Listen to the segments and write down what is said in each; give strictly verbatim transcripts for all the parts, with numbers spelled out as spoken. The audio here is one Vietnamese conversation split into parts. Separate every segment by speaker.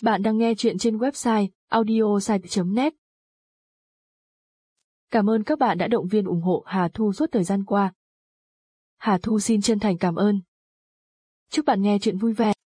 Speaker 1: Bạn đang nghe chuyện trên website audiosite chấm net. Cảm ơn các bạn đã động viên ủng hộ Hà Thu suốt thời gian qua. Hà Thu xin chân thành cảm ơn. Chúc bạn nghe chuyện vui vẻ.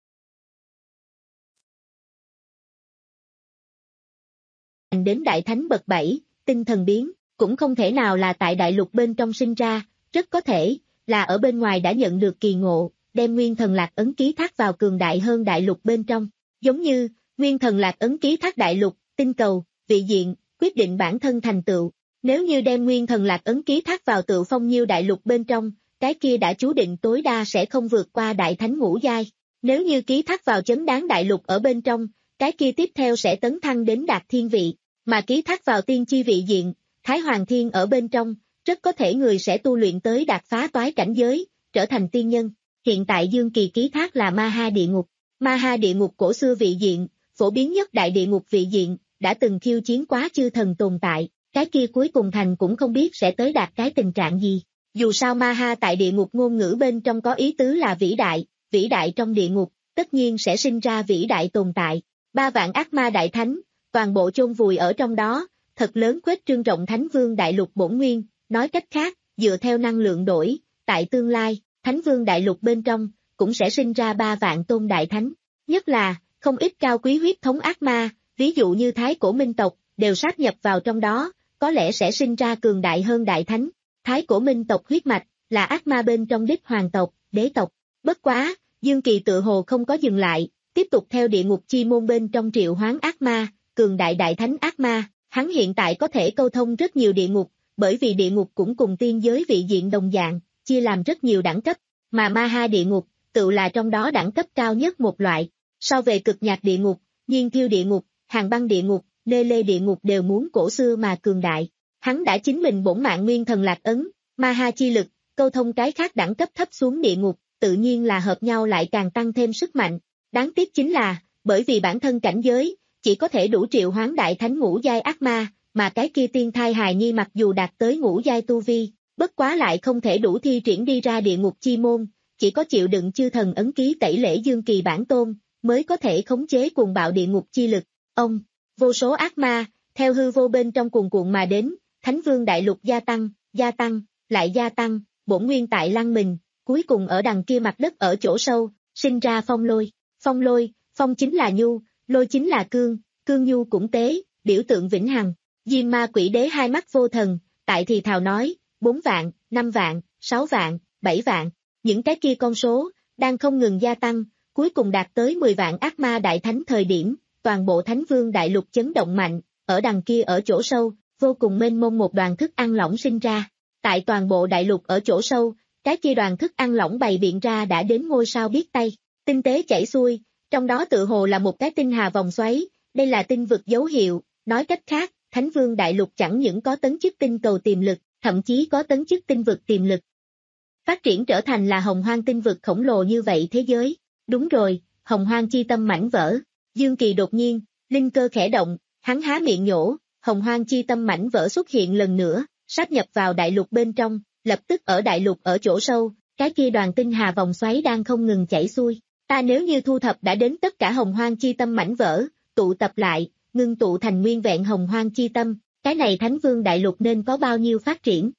Speaker 2: Đến đại thánh bậc bảy, tinh thần biến, cũng không thể nào là tại đại lục bên trong sinh ra, rất có thể là ở bên ngoài đã nhận được kỳ ngộ, đem nguyên thần lạc ấn ký thác vào cường đại hơn đại lục bên trong. Giống như, nguyên thần lạc ấn ký thác đại lục, tinh cầu, vị diện, quyết định bản thân thành tựu. Nếu như đem nguyên thần lạc ấn ký thác vào tựu phong nhiêu đại lục bên trong, cái kia đã chú định tối đa sẽ không vượt qua đại thánh ngũ giai. Nếu như ký thác vào chấn đáng đại lục ở bên trong, cái kia tiếp theo sẽ tấn thăng đến đạt thiên vị, mà ký thác vào tiên chi vị diện, Thái Hoàng Thiên ở bên trong, rất có thể người sẽ tu luyện tới đạt phá toái cảnh giới, trở thành tiên nhân. Hiện tại Dương Kỳ ký thác là Ma Ha địa ngục. Ma Ha địa ngục cổ xưa vị diện, phổ biến nhất đại địa ngục vị diện, đã từng khiêu chiến quá chư thần tồn tại, cái kia cuối cùng thành cũng không biết sẽ tới đạt cái tình trạng gì. Dù sao Ma Ha tại địa ngục ngôn ngữ bên trong có ý tứ là vĩ đại, vĩ đại trong địa ngục, tất nhiên sẽ sinh ra vĩ đại tồn tại. Ba vạn ác ma đại thánh, toàn bộ chôn vùi ở trong đó, thật lớn khuếch trương rộng thánh vương đại lục bổn nguyên, nói cách khác, dựa theo năng lượng đổi, tại tương lai, thánh vương đại lục bên trong, cũng sẽ sinh ra ba vạn tôn đại thánh. Nhất là, không ít cao quý huyết thống ác ma, ví dụ như Thái Cổ Minh tộc, đều sát nhập vào trong đó, có lẽ sẽ sinh ra cường đại hơn đại thánh. Thái Cổ Minh tộc huyết mạch, là ác ma bên trong đích hoàng tộc, đế tộc. Bất quá, Dương Kỳ tự hồ không có dừng lại, tiếp tục theo địa ngục chi môn bên trong triệu hoán ác ma, cường đại đại thánh ác ma. Hắn hiện tại có thể câu thông rất nhiều địa ngục, bởi vì địa ngục cũng cùng tiên giới vị diện đồng dạng, chia làm rất nhiều đẳng cấp, mà Ma Ha địa ngục, tự là trong đó đẳng cấp cao nhất một loại. So về cực nhạc địa ngục, nhiên thiêu địa ngục, hàng băng địa ngục, nê lê địa ngục đều muốn cổ xưa mà cường đại. Hắn đã chính mình bổn mạng nguyên thần lạc ấn, Ma Ha chi lực, câu thông cái khác đẳng cấp thấp xuống địa ngục, tự nhiên là hợp nhau lại càng tăng thêm sức mạnh. Đáng tiếc chính là, bởi vì bản thân cảnh giới, chỉ có thể đủ triệu hoán đại thánh ngũ giai ác ma, mà cái kia tiên thai hài nhi mặc dù đạt tới ngũ giai tu vi, bất quá lại không thể đủ thi triển đi ra địa ngục chi môn, chỉ có chịu đựng chư thần ấn ký tẩy lễ Dương Kỳ bản tôn, mới có thể khống chế cuồng bạo địa ngục chi lực. Ông, vô số ác ma, theo hư vô bên trong cuồn cuộn mà đến, thánh vương đại lục gia tăng, gia tăng, lại gia tăng, bổn nguyên tại lăng mình, cuối cùng ở đằng kia mặt đất ở chỗ sâu, sinh ra phong lôi. Phong lôi, phong chính là nhu, lôi chính là cương, cương nhu cũng tế, biểu tượng vĩnh hằng. Diêm ma quỷ đế hai mắt vô thần, tại thì thào nói, bốn vạn, năm vạn, sáu vạn, bảy vạn, những cái kia con số, đang không ngừng gia tăng, cuối cùng đạt tới mười vạn ác ma đại thánh thời điểm, toàn bộ thánh vương đại lục chấn động mạnh, ở đằng kia ở chỗ sâu, vô cùng mênh mông một đoàn thức ăn lỏng sinh ra. Tại toàn bộ đại lục ở chỗ sâu, cái kia đoàn thức ăn lỏng bày biện ra đã đến ngôi sao biết tay, tinh tế chảy xuôi, trong đó tự hồ là một cái tinh hà vòng xoáy, đây là tinh vực dấu hiệu, nói cách khác, thánh vương đại lục chẳng những có tấn chức tinh cầu tiềm lực, thậm chí có tấn chức tinh vực tiềm lực. Phát triển trở thành là hồng hoang tinh vực khổng lồ như vậy thế giới. Đúng rồi, hồng hoang chi tâm mảnh vỡ. Dương Kỳ đột nhiên, linh cơ khẽ động, hắn há miệng nhổ, hồng hoang chi tâm mảnh vỡ xuất hiện lần nữa, sát nhập vào đại lục bên trong, lập tức ở đại lục ở chỗ sâu, cái kia đoàn tinh hà vòng xoáy đang không ngừng chảy xuôi. Ta nếu như thu thập đã đến tất cả hồng hoang chi tâm mảnh vỡ, tụ tập lại, ngưng tụ thành nguyên vẹn hồng hoang chi tâm, cái này thánh vương đại lục nên có bao nhiêu phát triển.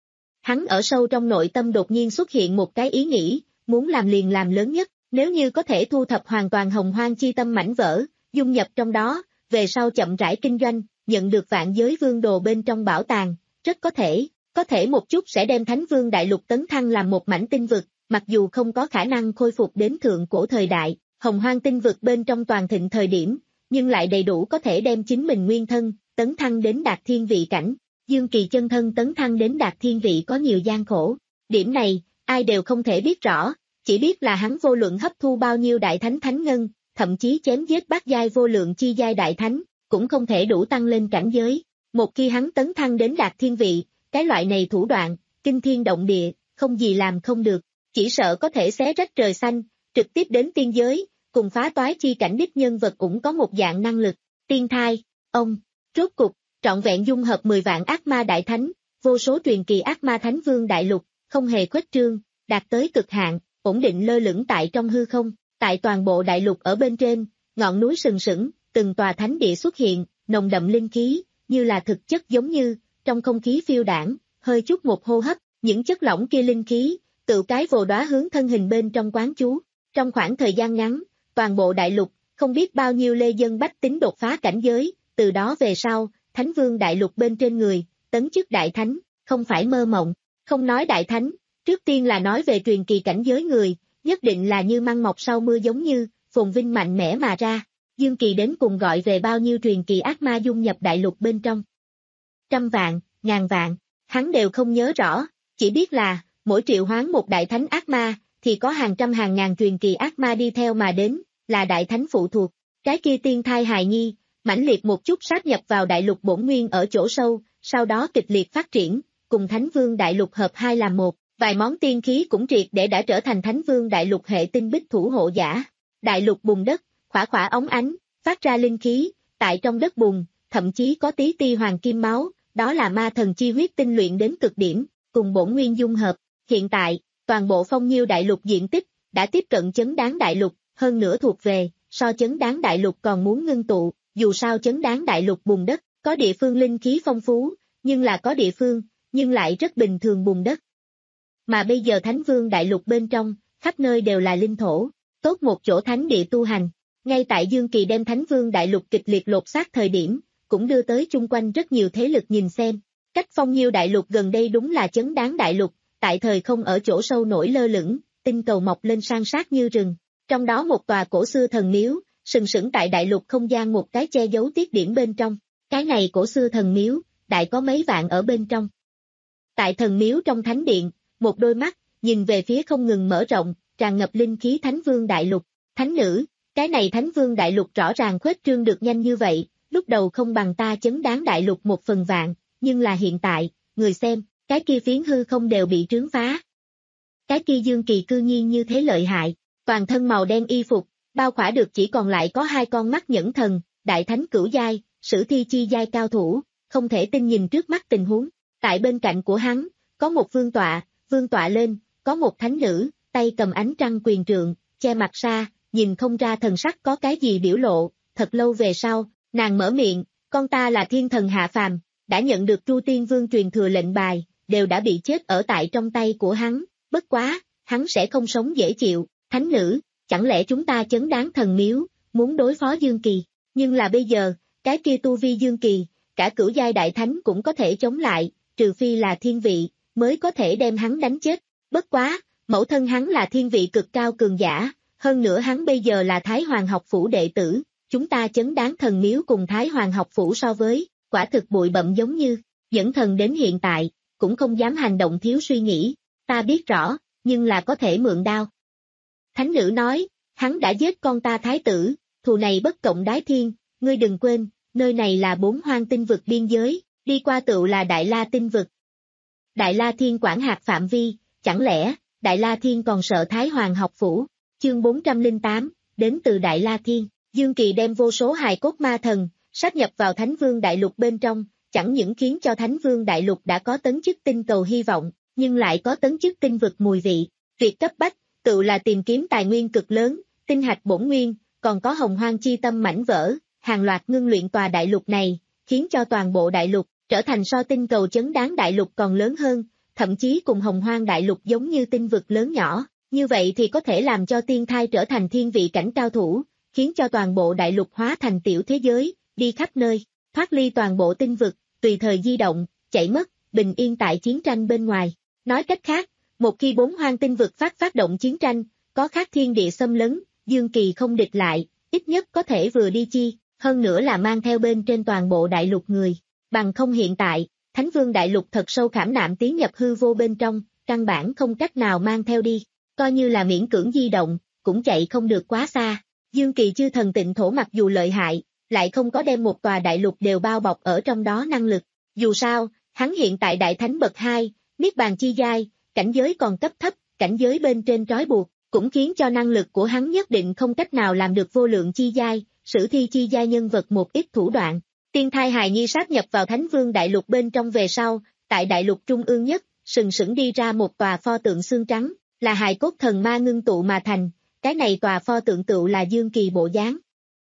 Speaker 2: Hắn ở sâu trong nội tâm đột nhiên xuất hiện một cái ý nghĩ, muốn làm liền làm lớn nhất, nếu như có thể thu thập hoàn toàn hồng hoang chi tâm mảnh vỡ, dung nhập trong đó, về sau chậm rãi kinh doanh, nhận được vạn giới vương đồ bên trong bảo tàng, rất có thể, có thể một chút sẽ đem thánh vương đại lục tấn thăng làm một mảnh tinh vực, mặc dù không có khả năng khôi phục đến thượng cổ thời đại, hồng hoang tinh vực bên trong toàn thịnh thời điểm, nhưng lại đầy đủ có thể đem chính mình nguyên thân, tấn thăng đến đạt thiên vị cảnh. Dương Kỳ chân thân tấn thăng đến đạt thiên vị có nhiều gian khổ. Điểm này, ai đều không thể biết rõ, chỉ biết là hắn vô luận hấp thu bao nhiêu đại thánh thánh ngân, thậm chí chém giết bát giai vô lượng chi giai đại thánh, cũng không thể đủ tăng lên cảnh giới. Một khi hắn tấn thăng đến đạt thiên vị, cái loại này thủ đoạn, kinh thiên động địa, không gì làm không được, chỉ sợ có thể xé rách trời xanh, trực tiếp đến tiên giới, cùng phá toái chi cảnh đích nhân vật cũng có một dạng năng lực. Tiên thai, ông, rốt cục, trọn vẹn dung hợp mười vạn ác ma đại thánh, vô số truyền kỳ ác ma thánh vương đại lục, không hề khuếch trương, đạt tới cực hạn, ổn định lơ lửng tại trong hư không, tại toàn bộ đại lục ở bên trên, ngọn núi sừng sững, từng tòa thánh địa xuất hiện, nồng đậm linh khí, như là thực chất giống như, trong không khí phiêu đãng, hơi chút một hô hấp, những chất lỏng kia linh khí, tự cái vồ đóa hướng thân hình bên trong quán chú. Trong khoảng thời gian ngắn, toàn bộ đại lục, không biết bao nhiêu lê dân bách tính đột phá cảnh giới, từ đó về sau, Thánh Vương đại lục bên trên người, tấn chức đại thánh, không phải mơ mộng, không nói đại thánh, trước tiên là nói về truyền kỳ cảnh giới người, nhất định là như măng mọc sau mưa giống như, phồn vinh mạnh mẽ mà ra. Dương Kỳ đến cùng gọi về bao nhiêu truyền kỳ ác ma dung nhập đại lục bên trong. Trăm vạn, ngàn vạn, hắn đều không nhớ rõ, chỉ biết là, mỗi triệu hoán một đại thánh ác ma, thì có hàng trăm hàng ngàn truyền kỳ ác ma đi theo mà đến, là đại thánh phụ thuộc. Cái kia tiên thai hài nhi, mãnh liệt một chút sát nhập vào đại lục bổn nguyên ở chỗ sâu, sau đó kịch liệt phát triển, cùng Thánh Vương đại lục hợp hai làm một, vài món tiên khí cũng triệt để đã trở thành Thánh Vương đại lục hệ tinh bích thủ hộ giả. Đại lục bùn đất, khỏa khỏa óng ánh, phát ra linh khí, tại trong đất bùn, thậm chí có tí ti hoàng kim máu, đó là ma thần chi huyết tinh luyện đến cực điểm, cùng bổn nguyên dung hợp. Hiện tại, toàn bộ Phong Nhiêu đại lục diện tích, đã tiếp cận chấn đáng đại lục, hơn nữa thuộc về, so chấn đáng đại lục còn muốn ngưng tụ, dù sao chấn đáng đại lục bùn đất, có địa phương linh khí phong phú, nhưng là có địa phương, nhưng lại rất bình thường bùn đất. Mà bây giờ Thánh Vương đại lục bên trong, khắp nơi đều là linh thổ, tốt một chỗ thánh địa tu hành. Ngay tại Dương Kỳ đem Thánh Vương đại lục kịch liệt lột xác thời điểm, cũng đưa tới chung quanh rất nhiều thế lực nhìn xem. Cách Phong Nhiêu đại lục gần đây đúng là chấn đáng đại lục, tại thời không ở chỗ sâu nổi lơ lửng, tinh cầu mọc lên san sát như rừng. Trong đó một tòa cổ xưa thần miếu, sừng sững tại đại lục không gian một cái che giấu tiết điểm bên trong. Cái này cổ xưa thần miếu, đại có mấy vạn ở bên trong. Tại thần miếu trong thánh điện, một đôi mắt, nhìn về phía không ngừng mở rộng, tràn ngập linh khí Thánh Vương đại lục. Thánh nữ, cái này Thánh Vương đại lục rõ ràng khuếch trương được nhanh như vậy, lúc đầu không bằng ta chấn đáng đại lục một phần vạn, nhưng là hiện tại, người xem, cái kia phiến hư không đều bị trướng phá. Cái kia Dương Kỳ cư nhiên như thế lợi hại, toàn thân màu đen y phục, bao khỏa được chỉ còn lại có hai con mắt nhẫn thần, đại thánh cửu giai, sử thi chi giai cao thủ, không thể tin nhìn trước mắt tình huống. Tại bên cạnh của hắn, có một vương tọa, vương tọa lên, có một thánh nữ, tay cầm ánh trăng quyền trượng, che mặt sa, nhìn không ra thần sắc có cái gì biểu lộ. Thật lâu về sau, nàng mở miệng, con ta là thiên thần hạ phàm, đã nhận được Tru Tiên Vương truyền thừa lệnh bài, đều đã bị chết ở tại trong tay của hắn, bất quá, hắn sẽ không sống dễ chịu. Thánh nữ, chẳng lẽ chúng ta chấn đáng thần miếu, muốn đối phó Dương Kỳ, nhưng là bây giờ, cái kia tu vi Dương Kỳ, cả cửu giai đại thánh cũng có thể chống lại, trừ phi là thiên vị, mới có thể đem hắn đánh chết. Bất quá, mẫu thân hắn là thiên vị cực cao cường giả, hơn nữa hắn bây giờ là Thái Hoàng học phủ đệ tử, chúng ta chấn đáng thần miếu cùng Thái Hoàng học phủ so với, quả thực bụi bậm giống như, dẫn thần đến hiện tại, cũng không dám hành động thiếu suy nghĩ, ta biết rõ, nhưng là có thể mượn đao. Thánh nữ nói, hắn đã giết con ta thái tử, thù này bất cộng đái thiên, ngươi đừng quên, nơi này là bốn hoang tinh vực biên giới, đi qua tựu là Đại La tinh vực. Đại La Thiên quản hạt phạm vi, chẳng lẽ, Đại La Thiên còn sợ Thái Hoàng học phủ? Chương bốn trăm lẻ tám, đến từ Đại La Thiên, Dương Kỳ đem vô số hài cốt ma thần, sát nhập vào Thánh Vương đại lục bên trong, chẳng những khiến cho Thánh Vương đại lục đã có tấn chức tinh cầu hy vọng, nhưng lại có tấn chức tinh vực mùi vị. Việc cấp bách, tự là tìm kiếm tài nguyên cực lớn, tinh hạch bổn nguyên, còn có hồng hoang chi tâm mảnh vỡ, hàng loạt ngưng luyện tòa đại lục này, khiến cho toàn bộ đại lục trở thành so tinh cầu chấn đáng đại lục còn lớn hơn, thậm chí cùng hồng hoang đại lục giống như tinh vực lớn nhỏ, như vậy thì có thể làm cho tiên thai trở thành thiên vị cảnh cao thủ, khiến cho toàn bộ đại lục hóa thành tiểu thế giới, đi khắp nơi, thoát ly toàn bộ tinh vực, tùy thời di động, chạy mất, bình yên tại chiến tranh bên ngoài. Nói cách khác, một khi bốn hoang tinh vực phát phát động chiến tranh, có khác thiên địa xâm lấn, Dương Kỳ không địch lại, ít nhất có thể vừa đi chi, hơn nữa là mang theo bên trên toàn bộ đại lục người. Bằng không hiện tại, Thánh Vương đại lục thật sâu khảm nạm tiến nhập hư vô bên trong, căn bản không cách nào mang theo đi, coi như là miễn cưỡng di động, cũng chạy không được quá xa. Dương Kỳ chư thần tịnh thổ mặc dù lợi hại, lại không có đem một tòa đại lục đều bao bọc ở trong đó năng lực. Dù sao, hắn hiện tại đại thánh bậc hai, niết bàn chi giai, cảnh giới còn cấp thấp, cảnh giới bên trên trói buộc, cũng khiến cho năng lực của hắn nhất định không cách nào làm được vô lượng chi giai, sử thi chi giai nhân vật một ít thủ đoạn. Tiên thai hài nhi sát nhập vào Thánh Vương đại lục bên trong về sau, tại đại lục trung ương nhất, sừng sững đi ra một tòa pho tượng xương trắng, là hài cốt thần ma ngưng tụ mà thành, cái này tòa pho tượng tựu là Dương Kỳ bộ dáng.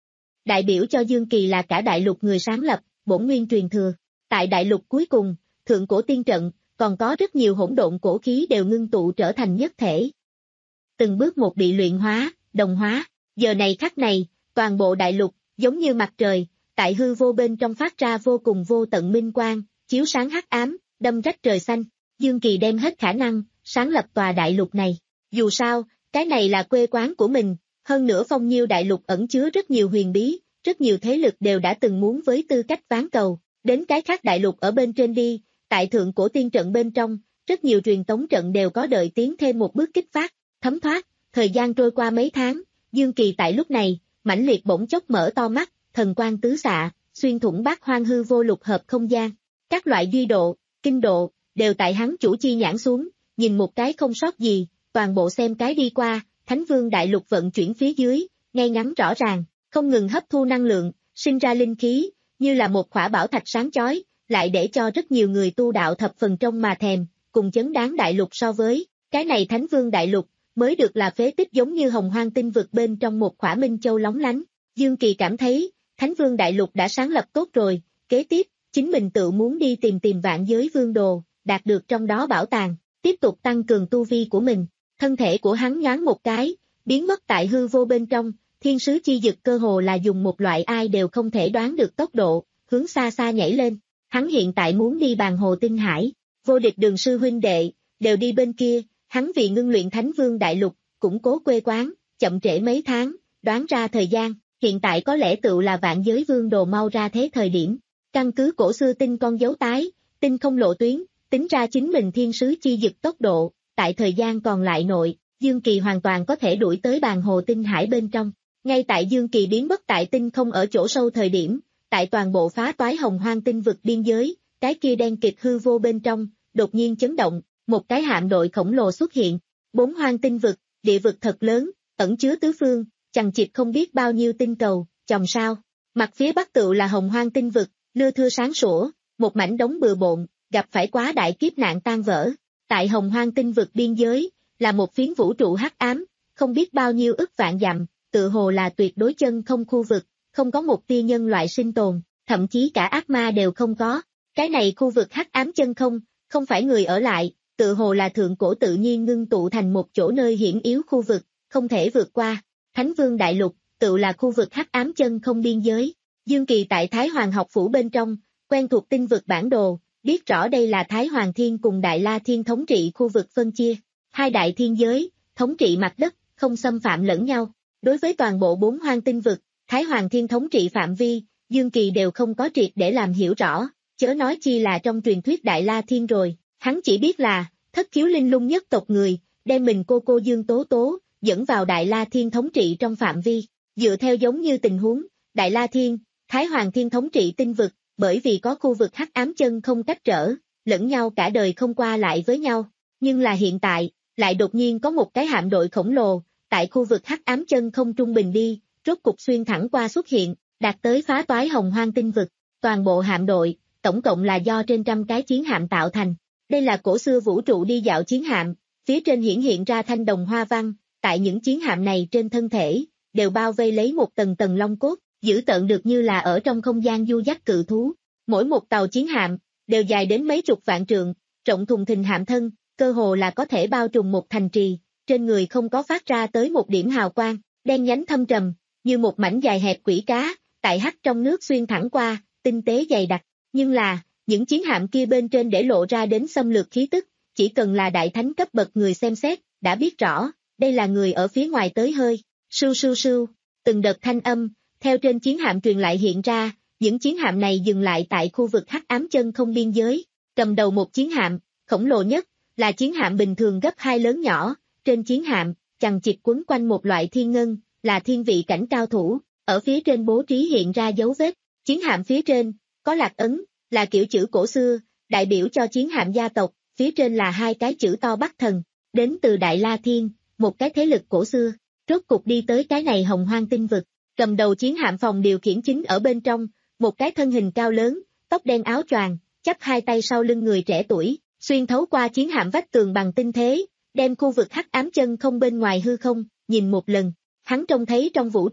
Speaker 2: đại biểu cho Dương Kỳ là cả đại lục người sáng lập, bổn nguyên truyền thừa. Tại đại lục cuối cùng, thượng cổ tiên trận, còn có rất nhiều hỗn độn cổ khí đều ngưng tụ trở thành nhất thể. Từng bước một bị luyện hóa, đồng hóa, giờ này khắc này, toàn bộ đại lục, giống như mặt trời, tại hư vô bên trong phát ra vô cùng vô tận minh quang, chiếu sáng hắc ám, đâm rách trời xanh. Dương Kỳ đem hết khả năng, sáng lập tòa đại lục này. Dù sao, cái này là quê quán của mình, hơn nữa Phong Nhiêu đại lục ẩn chứa rất nhiều huyền bí, rất nhiều thế lực đều đã từng muốn với tư cách ván cầu, đến cái khác đại lục ở bên trên đi, tại thượng cổ tiên trận bên trong, rất nhiều truyền tống trận đều có đợi tiến thêm một bước kích phát, thấm thoát, thời gian trôi qua mấy tháng, Dương Kỳ tại lúc này, mãnh liệt bỗng chốc mở to mắt, thần quang tứ xạ, xuyên thủng bát hoang hư vô lục hợp không gian, các loại duy độ, kinh độ, đều tại hắn chủ chi nhãn xuống, nhìn một cái không sót gì, toàn bộ xem cái đi qua, Thánh Vương đại lục vận chuyển phía dưới, ngay ngắn rõ ràng, không ngừng hấp thu năng lượng, sinh ra linh khí, như là một khỏa bảo thạch sáng chói, lại để cho rất nhiều người tu đạo thập phần trong mà thèm, cùng chấn đáng đại lục so với, cái này Thánh Vương đại lục, mới được là phế tích giống như hồng hoang tinh vực bên trong một khỏa minh châu lóng lánh. Dương Kỳ cảm thấy, Thánh Vương đại lục đã sáng lập tốt rồi, kế tiếp, chính mình tự muốn đi tìm tìm vạn giới vương đồ, đạt được trong đó bảo tàng, tiếp tục tăng cường tu vi của mình. Thân thể của hắn nhoáng một cái, biến mất tại hư vô bên trong, thiên sứ chi dực cơ hồ là dùng một loại ai đều không thể đoán được tốc độ, hướng xa xa nhảy lên. Hắn hiện tại muốn đi bàn hồ tinh hải, vô địch đường sư huynh đệ, đều đi bên kia, hắn vì ngưng luyện Thánh Vương đại lục, củng cố quê quán, chậm trễ mấy tháng, đoán ra thời gian, hiện tại có lẽ tự là vạn giới vương đồ mau ra thế thời điểm. Căn cứ cổ xưa tinh con dấu tái, tinh không lộ tuyến, tính ra chính mình thiên sứ chi dực tốc độ, tại thời gian còn lại nội, Dương Kỳ hoàn toàn có thể đuổi tới bàn hồ tinh hải bên trong. Ngay tại Dương Kỳ biến mất tại tinh không ở chỗ sâu thời điểm, tại toàn bộ phá toái hồng hoang tinh vực biên giới, cái kia đen kịt hư vô bên trong, đột nhiên chấn động, một cái hạm đội khổng lồ xuất hiện. Bốn hoang tinh vực, địa vực thật lớn, ẩn chứa tứ phương, chằng chịt không biết bao nhiêu tinh cầu, chòm sao. Mặt phía bắc tựu là hồng hoang tinh vực, lưa thưa sáng sủa, một mảnh đống bừa bộn, gặp phải quá đại kiếp nạn tan vỡ. Tại hồng hoang tinh vực biên giới, là một phiến vũ trụ hắc ám, không biết bao nhiêu ức vạn dặm, tự hồ là tuyệt đối chân không khu vực, không có một tia nhân loại sinh tồn, thậm chí cả ác ma đều không có. Cái này khu vực hắc ám chân không, không phải người ở lại, tự hồ là thượng cổ tự nhiên ngưng tụ thành một chỗ nơi hiển yếu khu vực, không thể vượt qua. Thánh Vương đại lục, tự là khu vực hắc ám chân không biên giới. Dương Kỳ tại Thái Hoàng học phủ bên trong, quen thuộc tinh vực bản đồ, biết rõ đây là Thái Hoàng Thiên cùng Đại La Thiên thống trị khu vực phân chia. Hai đại thiên giới, thống trị mặt đất, không xâm phạm lẫn nhau. Đối với toàn bộ bốn hoang tinh vực, Thái Hoàng Thiên thống trị phạm vi, Dương Kỳ đều không có triệt để làm hiểu rõ, chớ nói chi là trong truyền thuyết Đại La Thiên rồi. Hắn chỉ biết là, thất khiếu linh lung nhất tộc người, đem mình cô cô Dương Tố Tố, dẫn vào Đại La Thiên thống trị trong phạm vi. Dựa theo giống như tình huống, Đại La Thiên, Thái Hoàng Thiên thống trị tinh vực, bởi vì có khu vực hắc ám chân không cách trở, lẫn nhau cả đời không qua lại với nhau. Nhưng là hiện tại, lại đột nhiên có một cái hạm đội khổng lồ, tại khu vực hắc ám chân không trung bình đi, rốt cục xuyên thẳng qua xuất hiện, đạt tới phá toái hồng hoang tinh vực. Toàn bộ hạm đội, tổng cộng là do trên trăm cái chiến hạm tạo thành. Đây là cổ xưa vũ trụ đi dạo chiến hạm, phía trên hiển hiện ra thanh đồng hoa văn, tại những chiến hạm này trên thân thể, đều bao vây lấy một tầng tầng long cốt, giữ tợn được như là ở trong không gian du dắt cự thú. Mỗi một tàu chiến hạm, đều dài đến mấy chục vạn trượng, rộng thùng thình hạm thân, cơ hồ là có thể bao trùm một thành trì, trên người không có phát ra tới một điểm hào quang, đen nhánh thâm trầm, như một mảnh dài hẹp quỷ cá, tại hắt trong nước xuyên thẳng qua, tinh tế dày đặc. Nhưng là, những chiến hạm kia bên trên để lộ ra đến xâm lược khí tức, chỉ cần là đại thánh cấp bậc người xem xét, đã biết rõ, đây là người ở phía ngoài tới hơi. Sưu sưu sưu, từng đợt thanh âm, theo trên chiến hạm truyền lại hiện ra, những chiến hạm này dừng lại tại khu vực hắc ám chân không biên giới. Cầm đầu một chiến hạm, khổng lồ nhất, là chiến hạm bình thường gấp hai lớn nhỏ, trên chiến hạm, chằng chịt quấn quanh một loại thiên ngân, là thiên vị cảnh cao thủ, ở phía trên bố trí hiện ra dấu vết. Chiến hạm phía trên, có lạc ấn, là kiểu chữ cổ xưa, đại biểu cho chiến hạm gia tộc, phía trên là hai cái chữ to Bắc Thần, đến từ Đại La Thiên, một cái thế lực cổ xưa, rốt cục đi tới cái này hồng hoang tinh vực. Cầm đầu chiến hạm phòng điều khiển chính ở bên trong, một cái thân hình cao lớn, tóc đen áo choàng, chắp hai tay sau lưng người trẻ tuổi, xuyên thấu qua chiến hạm vách tường bằng tinh thế, đem khu vực hắc ám chân không bên ngoài hư không, nhìn một lần, hắn trông thấy trong vũ trụ,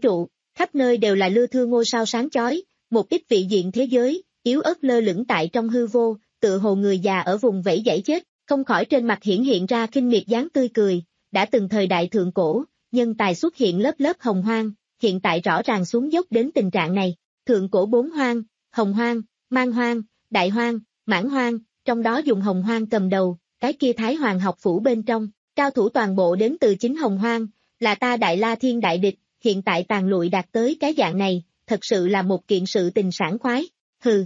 Speaker 2: Khắp nơi đều là lưa thưa ngôi sao sáng chói, một ít vị diện thế giới, yếu ớt lơ lửng tại trong hư vô, tựa hồ người già ở vùng vẫy dãy chết, không khỏi trên mặt hiển hiện ra khinh miệt dáng tươi cười, đã từng thời đại thượng cổ, nhân tài xuất hiện lớp lớp hồng hoang, hiện tại rõ ràng xuống dốc đến tình trạng này, thượng cổ bốn hoang, hồng hoang, man hoang, đại hoang, mãn hoang, trong đó dùng hồng hoang cầm đầu, cái kia Thái Hoàng học phủ bên trong, cao thủ toàn bộ đến từ chính hồng hoang, là ta Đại La Thiên đại địch, hiện tại tàn lụi đạt tới cái dạng này, thật sự là một kiện sự tình sảng khoái, hừ.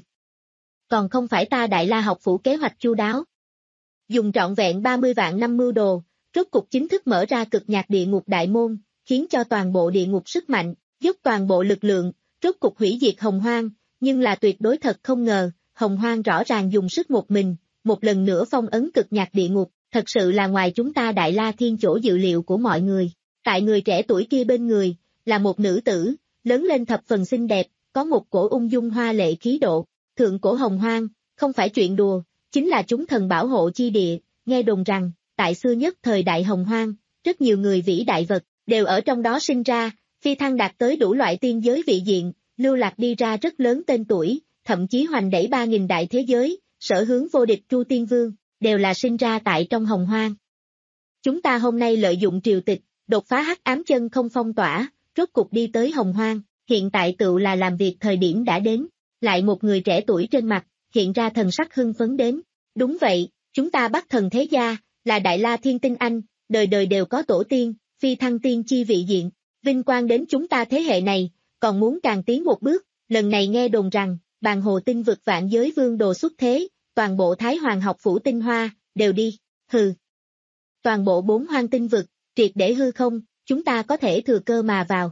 Speaker 2: Còn không phải ta Đại La học phủ kế hoạch chu đáo. Dùng trọn vẹn ba mươi vạn năm mưu đồ, rốt cục chính thức mở ra cực nhạc địa ngục đại môn, khiến cho toàn bộ địa ngục sức mạnh, dốc toàn bộ lực lượng, rốt cục hủy diệt hồng hoang, nhưng là tuyệt đối thật không ngờ, hồng hoang rõ ràng dùng sức một mình, một lần nữa phong ấn cực nhạc địa ngục, thật sự là ngoài chúng ta Đại La Thiên chỗ dự liệu của mọi người. Tại người trẻ tuổi kia bên người, là một nữ tử, lớn lên thập phần xinh đẹp, có một cổ ung dung hoa lệ khí độ, thượng cổ hồng hoang, không phải chuyện đùa, chính là chúng thần bảo hộ chi địa, nghe đồn rằng, tại xưa nhất thời đại hồng hoang, rất nhiều người vĩ đại vật, đều ở trong đó sinh ra, phi thăng đạt tới đủ loại tiên giới vị diện, lưu lạc đi ra rất lớn tên tuổi, thậm chí hoành đẩy ba nghìn đại thế giới, sở hướng vô địch Chu Tiên Vương, đều là sinh ra tại trong hồng hoang. Chúng ta hôm nay lợi dụng triều tịch, đột phá hắc ám chân không phong tỏa, rốt cục đi tới hồng hoang, hiện tại tựu là làm việc thời điểm đã đến, lại một người trẻ tuổi trên mặt, hiện ra thần sắc hưng phấn đến. Đúng vậy, chúng ta Bắc Thần Thế Gia, là Đại La Thiên tinh anh, đời đời đều có tổ tiên, phi thăng tiên chi vị diện, vinh quang đến chúng ta thế hệ này, còn muốn càng tiến một bước, lần này nghe đồn rằng, bàn hồ tinh vực vạn giới vương đồ xuất thế, toàn bộ Thái Hoàng học phủ tinh hoa, đều đi, hừ. Toàn bộ bốn hoang tinh vực, triệt để hư không, chúng ta có thể thừa cơ mà vào.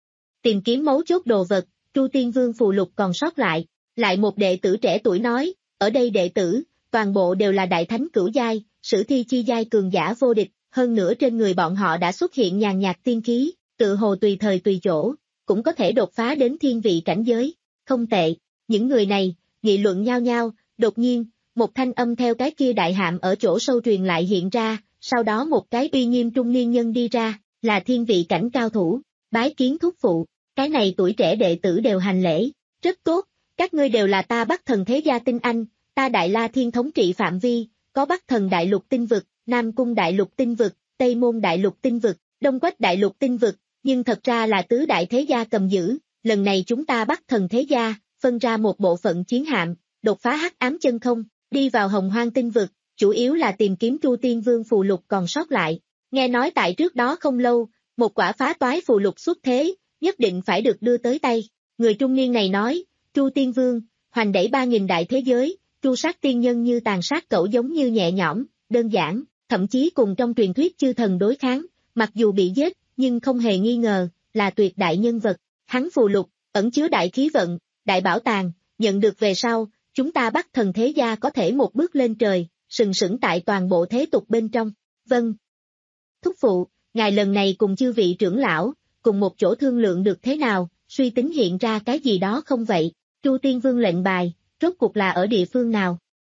Speaker 2: Tìm kiếm mấu chốt đồ vật, Chu Tiên Vương phù lục còn sót lại, lại một đệ tử trẻ tuổi nói, ở đây đệ tử, toàn bộ đều là đại thánh cửu giai, sử thi chi giai cường giả vô địch, hơn nữa trên người bọn họ đã xuất hiện nhàn nhạt tiên khí, tự hồ tùy thời tùy chỗ, cũng có thể đột phá đến thiên vị cảnh giới, không tệ, những người này, nghị luận nhau nhau, đột nhiên, một thanh âm theo cái kia đại hạm ở chỗ sâu truyền lại hiện ra, sau đó một cái uy nghiêm trung niên nhân đi ra, là thiên vị cảnh cao thủ, bái kiến thúc phụ, cái này tuổi trẻ đệ tử đều hành lễ, rất tốt, các ngươi đều là ta Bắc Thần Thế Gia tinh anh, ta Đại La Thiên thống trị phạm vi, có Bắc Thần Đại Lục tinh vực, Nam Cung Đại Lục tinh vực, Tây Môn Đại Lục tinh vực, Đông Quách Đại Lục tinh vực, nhưng thật ra là tứ đại thế gia cầm giữ, lần này chúng ta Bắc Thần Thế Gia, phân ra một bộ phận chiến hạm, đột phá hắc ám chân không, đi vào hồng hoang tinh vực, chủ yếu là tìm kiếm Chu Tiên Vương phù lục còn sót lại. Nghe nói tại trước đó không lâu, một quả phá toái phù lục xuất thế, nhất định phải được đưa tới tay. Người trung niên này nói, Chu Tiên Vương, hoành đẩy ba nghìn đại thế giới, tru sát tiên nhân như tàn sát cẩu giống như nhẹ nhõm, đơn giản, thậm chí cùng trong truyền thuyết chư thần đối kháng, mặc dù bị giết, nhưng không hề nghi ngờ, là tuyệt đại nhân vật. Hắn phù lục, ẩn chứa đại khí vận, đại bảo tàng, nhận được về sau, chúng ta Bắc Thần Thế Gia có thể một bước lên trời, sừng sững tại toàn bộ thế tục bên trong. Vâng. Thúc phụ, ngài lần này cùng chư vị trưởng lão, cùng một chỗ thương lượng được thế nào, suy tính hiện ra cái gì đó không vậy? Chu Tiên Vương lệnh bài, rốt cuộc là ở địa phương nào?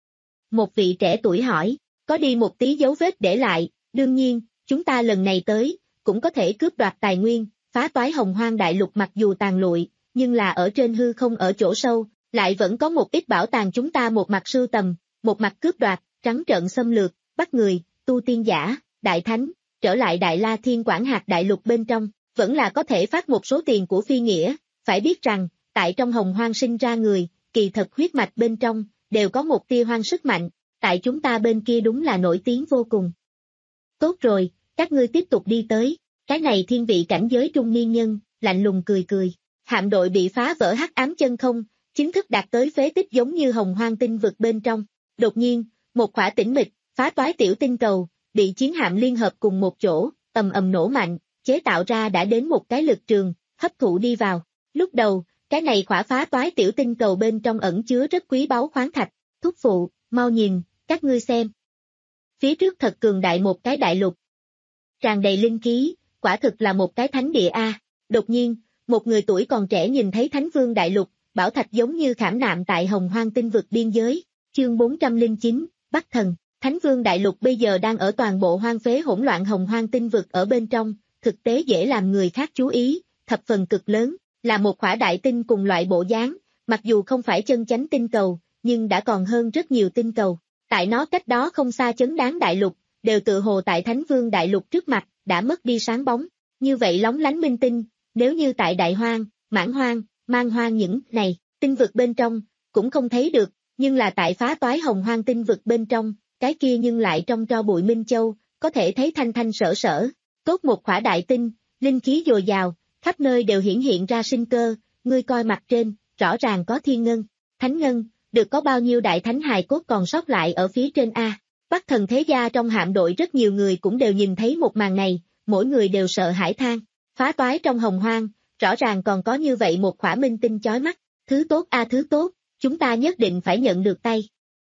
Speaker 2: Một vị trẻ tuổi hỏi, có đi một tí dấu vết để lại, đương nhiên, chúng ta lần này tới, cũng có thể cướp đoạt tài nguyên, phá toái hồng hoang đại lục mặc dù tàn lụi, nhưng là ở trên hư không ở chỗ sâu, lại vẫn có một ít bảo tàng chúng ta một mặt sưu tầm, một mặt cướp đoạt, trắng trợn xâm lược, bắt người, tu tiên giả, đại thánh, trở lại Đại La Thiên quản hạt đại lục bên trong, vẫn là có thể phát một số tiền của phi nghĩa, phải biết rằng, tại trong hồng hoang sinh ra người, kỳ thật huyết mạch bên trong, đều có một tia hoang sức mạnh, tại chúng ta bên kia đúng là nổi tiếng vô cùng. Tốt rồi, các ngươi tiếp tục đi tới, cái này thiên vị cảnh giới trung niên nhân, lạnh lùng cười cười, hạm đội bị phá vỡ hắc ám chân không, chính thức đạt tới phế tích giống như hồng hoang tinh vực bên trong. Đột nhiên, một khỏa tĩnh mịch, phá toái tiểu tinh cầu, bị chiến hạm liên hợp cùng một chỗ, ầm ầm nổ mạnh, chế tạo ra đã đến một cái lực trường, hấp thụ đi vào. Lúc đầu, cái này khỏa phá toái tiểu tinh cầu bên trong ẩn chứa rất quý báu khoáng thạch, thúc phụ, mau nhìn, các ngươi xem. Phía trước thật cường đại một cái đại lục. Tràn đầy linh khí, quả thực là một cái thánh địa A. Đột nhiên, một người tuổi còn trẻ nhìn thấy Thánh Vương đại lục, bảo thạch giống như khảm nạm tại hồng hoang tinh vực biên giới, chương bốn trăm lẻ chín, Bắc Thần. Thánh Vương đại lục bây giờ đang ở toàn bộ hoang phế hỗn loạn hồng hoang tinh vực ở bên trong, thực tế dễ làm người khác chú ý, thập phần cực lớn, là một khỏa đại tinh cùng loại bộ dáng, mặc dù không phải chân chánh tinh cầu, nhưng đã còn hơn rất nhiều tinh cầu. Tại nó cách đó không xa chấn đáng đại lục, đều tự hồ tại Thánh Vương đại lục trước mặt, đã mất đi sáng bóng. Như vậy lóng lánh minh tinh, nếu như tại Đại Hoang, Mãn Hoang, Mang Hoang những này, tinh vực bên trong, cũng không thấy được, nhưng là tại phá toái Hồng Hoang tinh vực bên trong, cái kia nhưng lại trong tro bụi Minh Châu, có thể thấy thanh thanh sở sở. Cốt một khỏa đại tinh, linh khí dồi dào, khắp nơi đều hiển hiện ra sinh cơ, ngươi coi mặt trên, rõ ràng có thiên ngân, thánh ngân, được có bao nhiêu đại thánh hài cốt còn sót lại ở phía trên A. Bắc Thần thế gia trong hạm đội rất nhiều người cũng đều nhìn thấy một màn này, mỗi người đều sợ hãi than, phá toái trong Hồng Hoang, rõ ràng còn có như vậy một khỏa minh tinh chói mắt, thứ tốt A thứ tốt, chúng ta nhất định phải nhận được tay.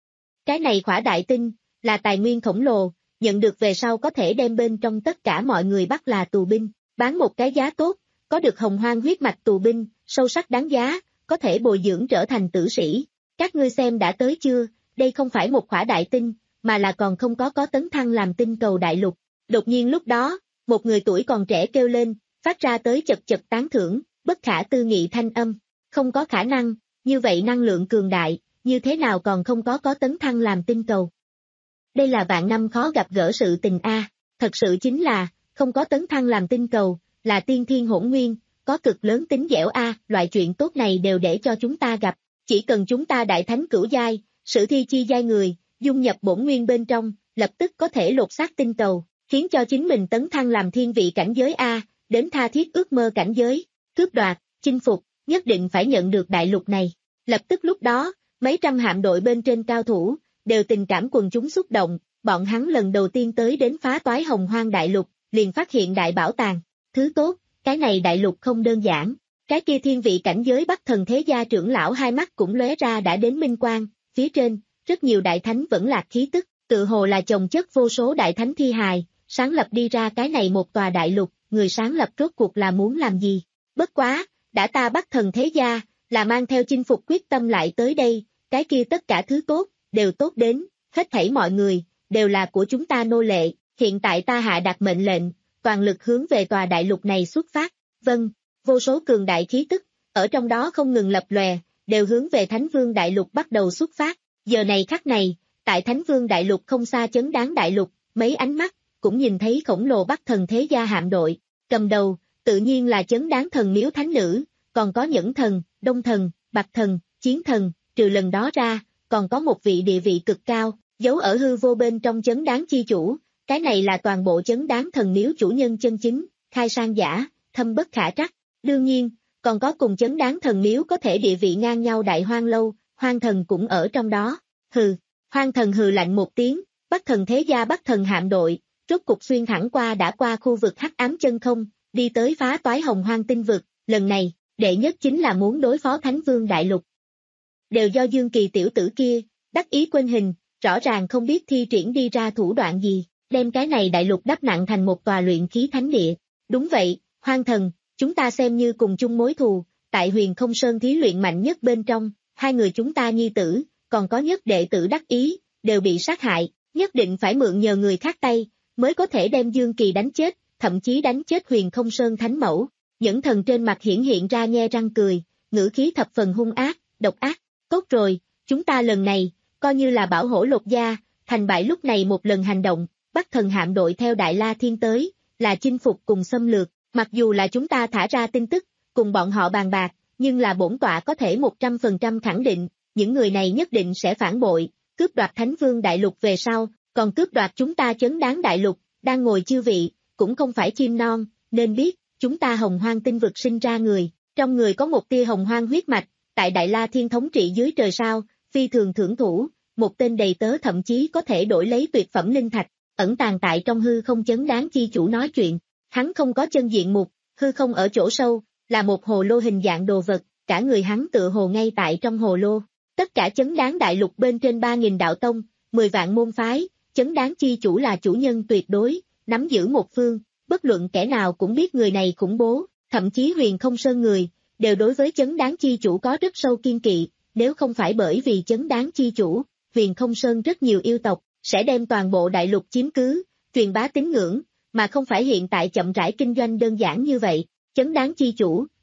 Speaker 2: Cái này khỏa đại tinh, là tài nguyên khổng lồ, nhận được về sau có thể đem bên trong tất cả mọi người bắt là tù binh, bán một cái giá tốt, có được Hồng Hoang huyết mạch tù binh, sâu sắc đáng giá, có thể bồi dưỡng trở thành tử sĩ. Các ngươi xem đã tới chưa, đây không phải một khỏa đại tinh, mà là còn không có có tấn thăng làm tinh cầu đại lục. Đột nhiên lúc đó, một người tuổi còn trẻ kêu lên, phát ra tới chật chật tán thưởng, bất khả tư nghị thanh âm, không có khả năng, như vậy năng lượng cường đại, như thế nào còn không có có tấn thăng làm tinh cầu. Đây là vạn năm khó gặp gỡ sự tình A, thật sự chính là, không có tấn thăng làm tinh cầu, là tiên thiên hỗn nguyên, có cực lớn tính dẻo A, loại chuyện tốt này đều để cho chúng ta gặp, chỉ cần chúng ta đại thánh cửu giai, sử thi chi giai người, dung nhập bổn nguyên bên trong, lập tức có thể lột xác tinh cầu, khiến cho chính mình tấn thăng làm thiên vị cảnh giới A, đến tha thiết ước mơ cảnh giới, cướp đoạt, chinh phục, nhất định phải nhận được đại lục này. Lập tức lúc đó, mấy trăm hạm đội bên trên cao thủ, đều tình cảm quần chúng xúc động, bọn hắn lần đầu tiên tới đến phá toái Hồng Hoang đại lục, liền phát hiện đại bảo tàng, thứ tốt, cái này đại lục không đơn giản, cái kia thiên vị cảnh giới Bắc Thần thế gia trưởng lão hai mắt cũng lóe ra đã đến minh quang, phía trên, rất nhiều đại thánh vẫn lạc khí tức, tự hồ là chồng chất vô số đại thánh thi hài, sáng lập đi ra cái này một tòa đại lục, người sáng lập rốt cuộc là muốn làm gì, bất quá, đã ta Bắc Thần thế gia, là mang theo chinh phục quyết tâm lại tới đây, cái kia tất cả thứ tốt, đều tốt đến, hết thảy mọi người, đều là của chúng ta nô lệ, hiện tại ta hạ đặt mệnh lệnh, toàn lực hướng về tòa đại lục này xuất phát, vâng, vô số cường đại khí tức, ở trong đó không ngừng lập lòe, đều hướng về Thánh Vương đại lục bắt đầu xuất phát, giờ này khắc này, tại Thánh Vương đại lục không xa chấn đáng đại lục, mấy ánh mắt, cũng nhìn thấy khổng lồ Bắc Thần thế gia hạm đội, cầm đầu, tự nhiên là chấn đáng thần miếu thánh nữ, còn có Nhẫn Thần, Đông Thần, Bạch Thần, Chiến Thần, trừ lần đó ra, còn có một vị địa vị cực cao, giấu ở hư vô bên trong chấn đáng chi chủ, cái này là toàn bộ chấn đáng thần miếu chủ nhân chân chính, khai sang giả, thâm bất khả trắc. Đương nhiên, còn có cùng chấn đáng thần miếu có thể địa vị ngang nhau Đại Hoang lâu, Hoang Thần cũng ở trong đó. Hừ, Hoang Thần hừ lạnh một tiếng, Bắc Thần thế gia Bắc Thần hạm đội, rốt cục xuyên thẳng qua đã qua khu vực hắc ám chân không, đi tới phá toái Hồng Hoang tinh vực, lần này, đệ nhất chính là muốn đối phó Thánh Vương đại lục. Đều do Dương Kỳ tiểu tử kia, đắc ý quên hình, rõ ràng không biết thi triển đi ra thủ đoạn gì, đem cái này đại lục đắp nặng thành một tòa luyện khí thánh địa. Đúng vậy, Hoang Thần, chúng ta xem như cùng chung mối thù, tại Huyền Không Sơn thí luyện mạnh nhất bên trong, hai người chúng ta nhi tử, còn có nhất đệ tử đắc ý, đều bị sát hại, nhất định phải mượn nhờ người khác tay, mới có thể đem Dương Kỳ đánh chết, thậm chí đánh chết Huyền Không Sơn thánh mẫu. Nhẫn Thần trên mặt hiển hiện ra nhe răng cười, ngữ khí thập phần hung ác, độc ác. Tốt rồi, chúng ta lần này, coi như là bảo hổ lột da, thành bại lúc này một lần hành động, Bắc Thần hạm đội theo Đại La Thiên tới, là chinh phục cùng xâm lược, mặc dù là chúng ta thả ra tin tức, cùng bọn họ bàn bạc, nhưng là bổn tọa có thể một trăm phần trăm khẳng định, những người này nhất định sẽ phản bội, cướp đoạt Thánh Vương đại lục về sau, còn cướp đoạt chúng ta chấn đáng đại lục, đang ngồi chư vị, cũng không phải chim non, nên biết, chúng ta Hồng Hoang tinh vực sinh ra người, trong người có một tia Hồng Hoang huyết mạch, tại Đại La Thiên thống trị dưới trời sao, phi thường thưởng thủ, một tên đầy tớ thậm chí có thể đổi lấy tuyệt phẩm linh thạch, ẩn tàng tại trong hư không chấn đáng chi chủ nói chuyện, hắn không có chân diện mục, hư không ở chỗ sâu, là một hồ lô hình dạng đồ vật, cả người hắn tựa hồ ngay tại trong hồ lô, tất cả chấn đáng đại lục bên trên ba nghìn đạo tông, mười vạn môn phái, chấn đáng chi chủ là chủ nhân tuyệt đối, nắm giữ một phương, bất luận kẻ nào cũng biết người này khủng bố, thậm chí Huyền Không Sơn người, đều đối với chấn đáng chi chủ có rất sâu kiên kỵ, nếu không phải bởi vì chấn đáng chi chủ, Huyền Không Sơn rất nhiều yêu tộc, sẽ đem toàn bộ đại lục chiếm cứ, truyền bá tín ngưỡng, mà không phải hiện tại chậm rãi kinh doanh đơn giản như vậy, chấn đáng chi chủ,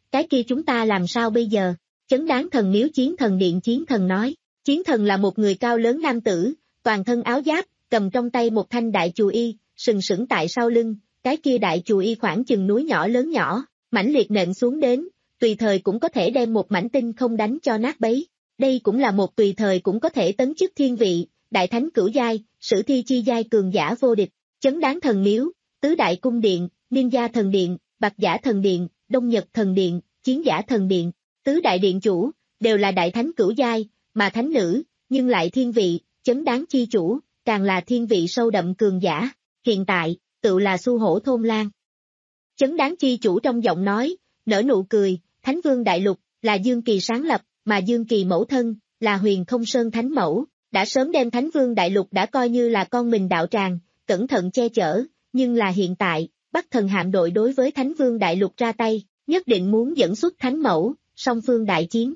Speaker 2: cái kia chúng ta làm sao bây giờ? Chấn Đáng Thần Miếu Chiến Thần Điện Chiến Thần nói. Chiến Thần là một người cao lớn nam tử, toàn thân áo giáp, cầm trong tay một thanh đại chù y, sừng sững tại sau lưng, cái kia đại chù y khoảng chừng núi nhỏ lớn nhỏ, mãnh liệt nện xuống đến, tùy thời cũng có thể đem một mảnh tinh không đánh cho nát bấy. Đây cũng là một tùy thời cũng có thể tấn chức thiên vị, đại thánh cửu giai, sử thi chi giai cường giả vô địch. Chấn Đáng Thần Miếu, Tứ Đại Cung Điện, Niên Gia Thần Điện, Bạc Giả Thần Điện, Đông Nhật Thần Điện, Chiến Giả Thần Điện, tứ đại điện chủ, đều là đại thánh cửu giai, mà thánh nữ, nhưng lại thiên vị, Chấn Đáng chi chủ, càng là thiên vị sâu đậm cường giả, hiện tại, tự là Xu Hổ Thôn Lan. Chấn Đáng chi chủ trong giọng nói, nở nụ cười, Thánh Vương Đại Lục, là Dương Kỳ sáng lập, mà Dương Kỳ mẫu thân, là Huyền Không Sơn Thánh Mẫu, đã sớm đem Thánh Vương Đại Lục đã coi như là con mình đạo tràng, cẩn thận che chở, nhưng là hiện tại, Bắc Thần hạm đội đối với Thánh Vương Đại Lục ra tay, nhất định muốn dẫn xuất Thánh Mẫu, song phương đại chiến.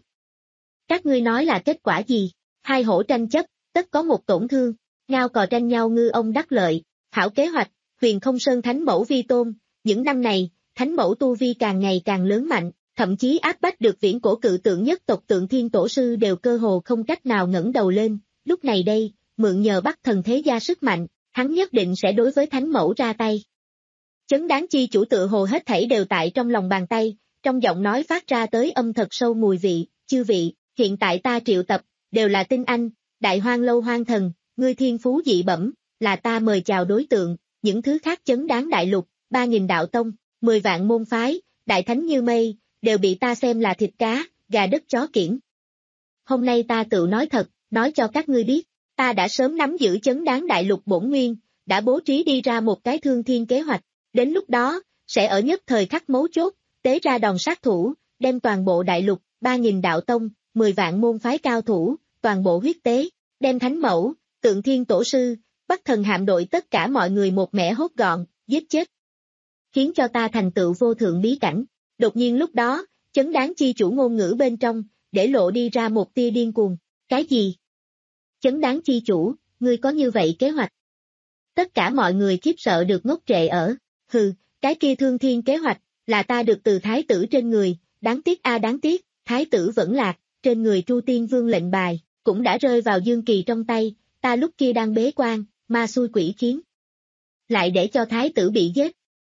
Speaker 2: Các ngươi nói là kết quả gì? Hai hổ tranh chấp, tất có một tổn thương, ngao cò tranh nhau ngư ông đắc lợi, hảo kế hoạch, Huyền Không Sơn Thánh Mẫu vi tôn, những năm này, Thánh Mẫu tu vi càng ngày càng lớn mạnh, thậm chí áp bách được viễn cổ cự tượng nhất tộc Tượng Thiên Tổ Sư đều cơ hồ không cách nào ngẩng đầu lên, lúc này đây, mượn nhờ Bắc Thần thế gia sức mạnh, hắn nhất định sẽ đối với Thánh Mẫu ra tay. Chấn Đáng chi chủ tự hồ hết thảy đều tại trong lòng bàn tay, trong giọng nói phát ra tới âm thật sâu mùi vị, chư vị, hiện tại ta triệu tập, đều là tinh anh, đại hoang lâu hoang thần, ngươi thiên phú dị bẩm, là ta mời chào đối tượng, những thứ khác Chấn Đáng đại lục, ba nghìn đạo tông, mười vạn môn phái, đại thánh như mây, đều bị ta xem là thịt cá, gà đất chó kiểng. Hôm nay ta tự nói thật, nói cho các ngươi biết, ta đã sớm nắm giữ Chấn Đáng đại lục bổn nguyên, đã bố trí đi ra một cái thương thiên kế hoạch, đến lúc đó, sẽ ở nhất thời khắc mấu chốt, tế ra đòn sát thủ, đem toàn bộ đại lục, ba nghìn đạo tông, mười vạn môn phái cao thủ, toàn bộ huyết tế, đem Thánh Mẫu, Tượng Thiên Tổ Sư, Bắc Thần hạm đội tất cả mọi người một mẻ hốt gọn, giết chết. Khiến cho ta thành tựu vô thượng bí cảnh. Đột nhiên lúc đó, Chấn Đáng chi chủ ngôn ngữ bên trong, để lộ đi ra một tia điên cuồng. Cái gì? Chấn Đáng chi chủ, ngươi có như vậy kế hoạch? Tất cả mọi người khiếp sợ được ngốc trệ ở. Hừ, cái kia thương thiên kế hoạch, là ta được từ thái tử trên người, đáng tiếc a à đáng tiếc, thái tử vẫn lạc, trên người Tru Tiên Vương lệnh bài, cũng đã rơi vào Dương Kỳ trong tay, ta lúc kia đang bế quan, ma xui quỷ khiến. Lại để cho thái tử bị giết.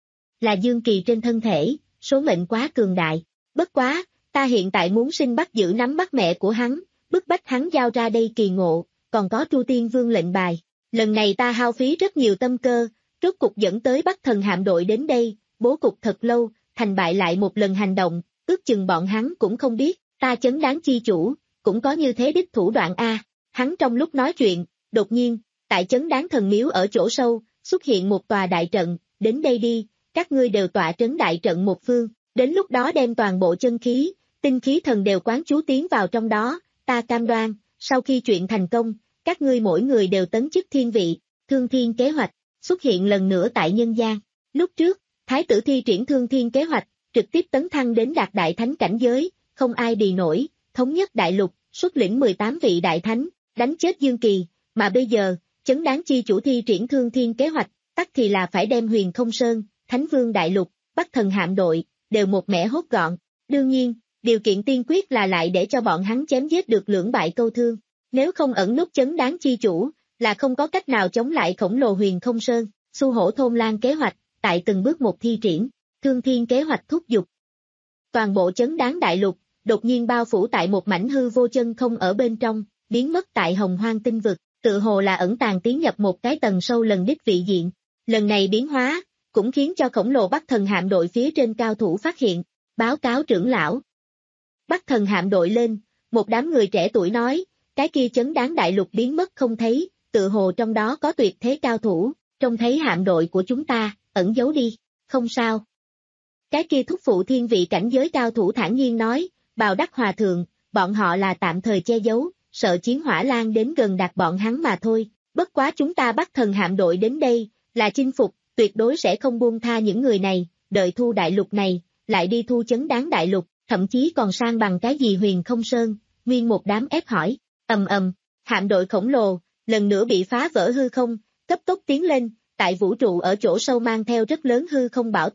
Speaker 2: Là Dương Kỳ trên thân thể, số mệnh quá cường đại, bất quá, ta hiện tại muốn sinh bắt giữ nắm bắt mẹ của hắn, bức bách hắn giao ra đây kỳ ngộ, còn có Tru Tiên Vương lệnh bài. Lần này ta hao phí rất nhiều tâm cơ, rốt cục dẫn tới Bắc Thần hạm đội đến đây, bố cục thật lâu, thành bại lại một lần hành động, ước chừng bọn hắn cũng không biết, ta Chấn Đáng chi chủ, cũng có như thế đích thủ đoạn a. Hắn trong lúc nói chuyện, đột nhiên, tại Chấn Đáng thần miếu ở chỗ sâu, xuất hiện một tòa đại trận, đến đây đi, các ngươi đều tọa trấn đại trận một phương, đến lúc đó đem toàn bộ chân khí, tinh khí thần đều quán chú tiến vào trong đó, ta cam đoan, sau khi chuyện thành công, các ngươi mỗi người đều tấn chức thiên vị, thương thiên kế hoạch, xuất hiện lần nữa tại nhân gian. Lúc trước, Thái tử thi triển thương thiên kế hoạch, trực tiếp tấn thăng đến đạt đại thánh cảnh giới, không ai bì nổi, thống nhất đại lục, xuất lĩnh mười tám vị đại thánh, đánh chết Dương Kỳ, mà bây giờ, Chấn Đáng chi chủ thi triển thương thiên kế hoạch, tắc thì là phải đem Huyền Không Sơn, Thánh Vương đại lục, Bắc Thần hạm đội, đều một mẻ hốt gọn. Đương nhiên, điều kiện tiên quyết là lại để cho bọn hắn chém giết được lưỡng bại câu thương. Nếu không ẩn nút Chấn Đáng chi chủ, là không có cách nào chống lại khổng lồ Huyền Không Sơn. Xu Hổ Thôn Lan kế hoạch, tại từng bước một thi triển, thương thiên kế hoạch thúc giục. Toàn bộ Chấn Đáng đại lục, đột nhiên bao phủ tại một mảnh hư vô chân không ở bên trong, biến mất tại Hồng Hoang tinh vực, tự hồ là ẩn tàng tiến nhập một cái tầng sâu lần đích vị diện. Lần này biến hóa, cũng khiến cho khổng lồ Bắc Thần hạm đội phía trên cao thủ phát hiện, báo cáo trưởng lão. Bắc Thần hạm đội lên, một đám người trẻ tuổi nói, cái kia Chấn Đáng đại lục biến mất không thấy, tự hồ trong đó có tuyệt thế cao thủ, trông thấy hạm đội của chúng ta, ẩn giấu đi, không sao. Cái kia thúc phụ thiên vị cảnh giới cao thủ thản nhiên nói, Bào Đắc Hòa Thượng, bọn họ là tạm thời che giấu, sợ chiến hỏa lan đến gần đạt bọn hắn mà thôi, bất quá chúng ta Bắc Thần hạm đội đến đây, là chinh phục, tuyệt đối sẽ không buông tha những người này, đợi thu đại lục này, lại đi thu Chấn Đáng đại lục, thậm chí còn sang bằng cái gì Huyền Không Sơn, nguyên một đám ép hỏi, ầm ầm, hạm đội khổng lồ, lần nữa bị phá vỡ hư không, cấp tốc tiến lên, tại vũ trụ ở chỗ sâu mang theo rất lớn hư không bão táp,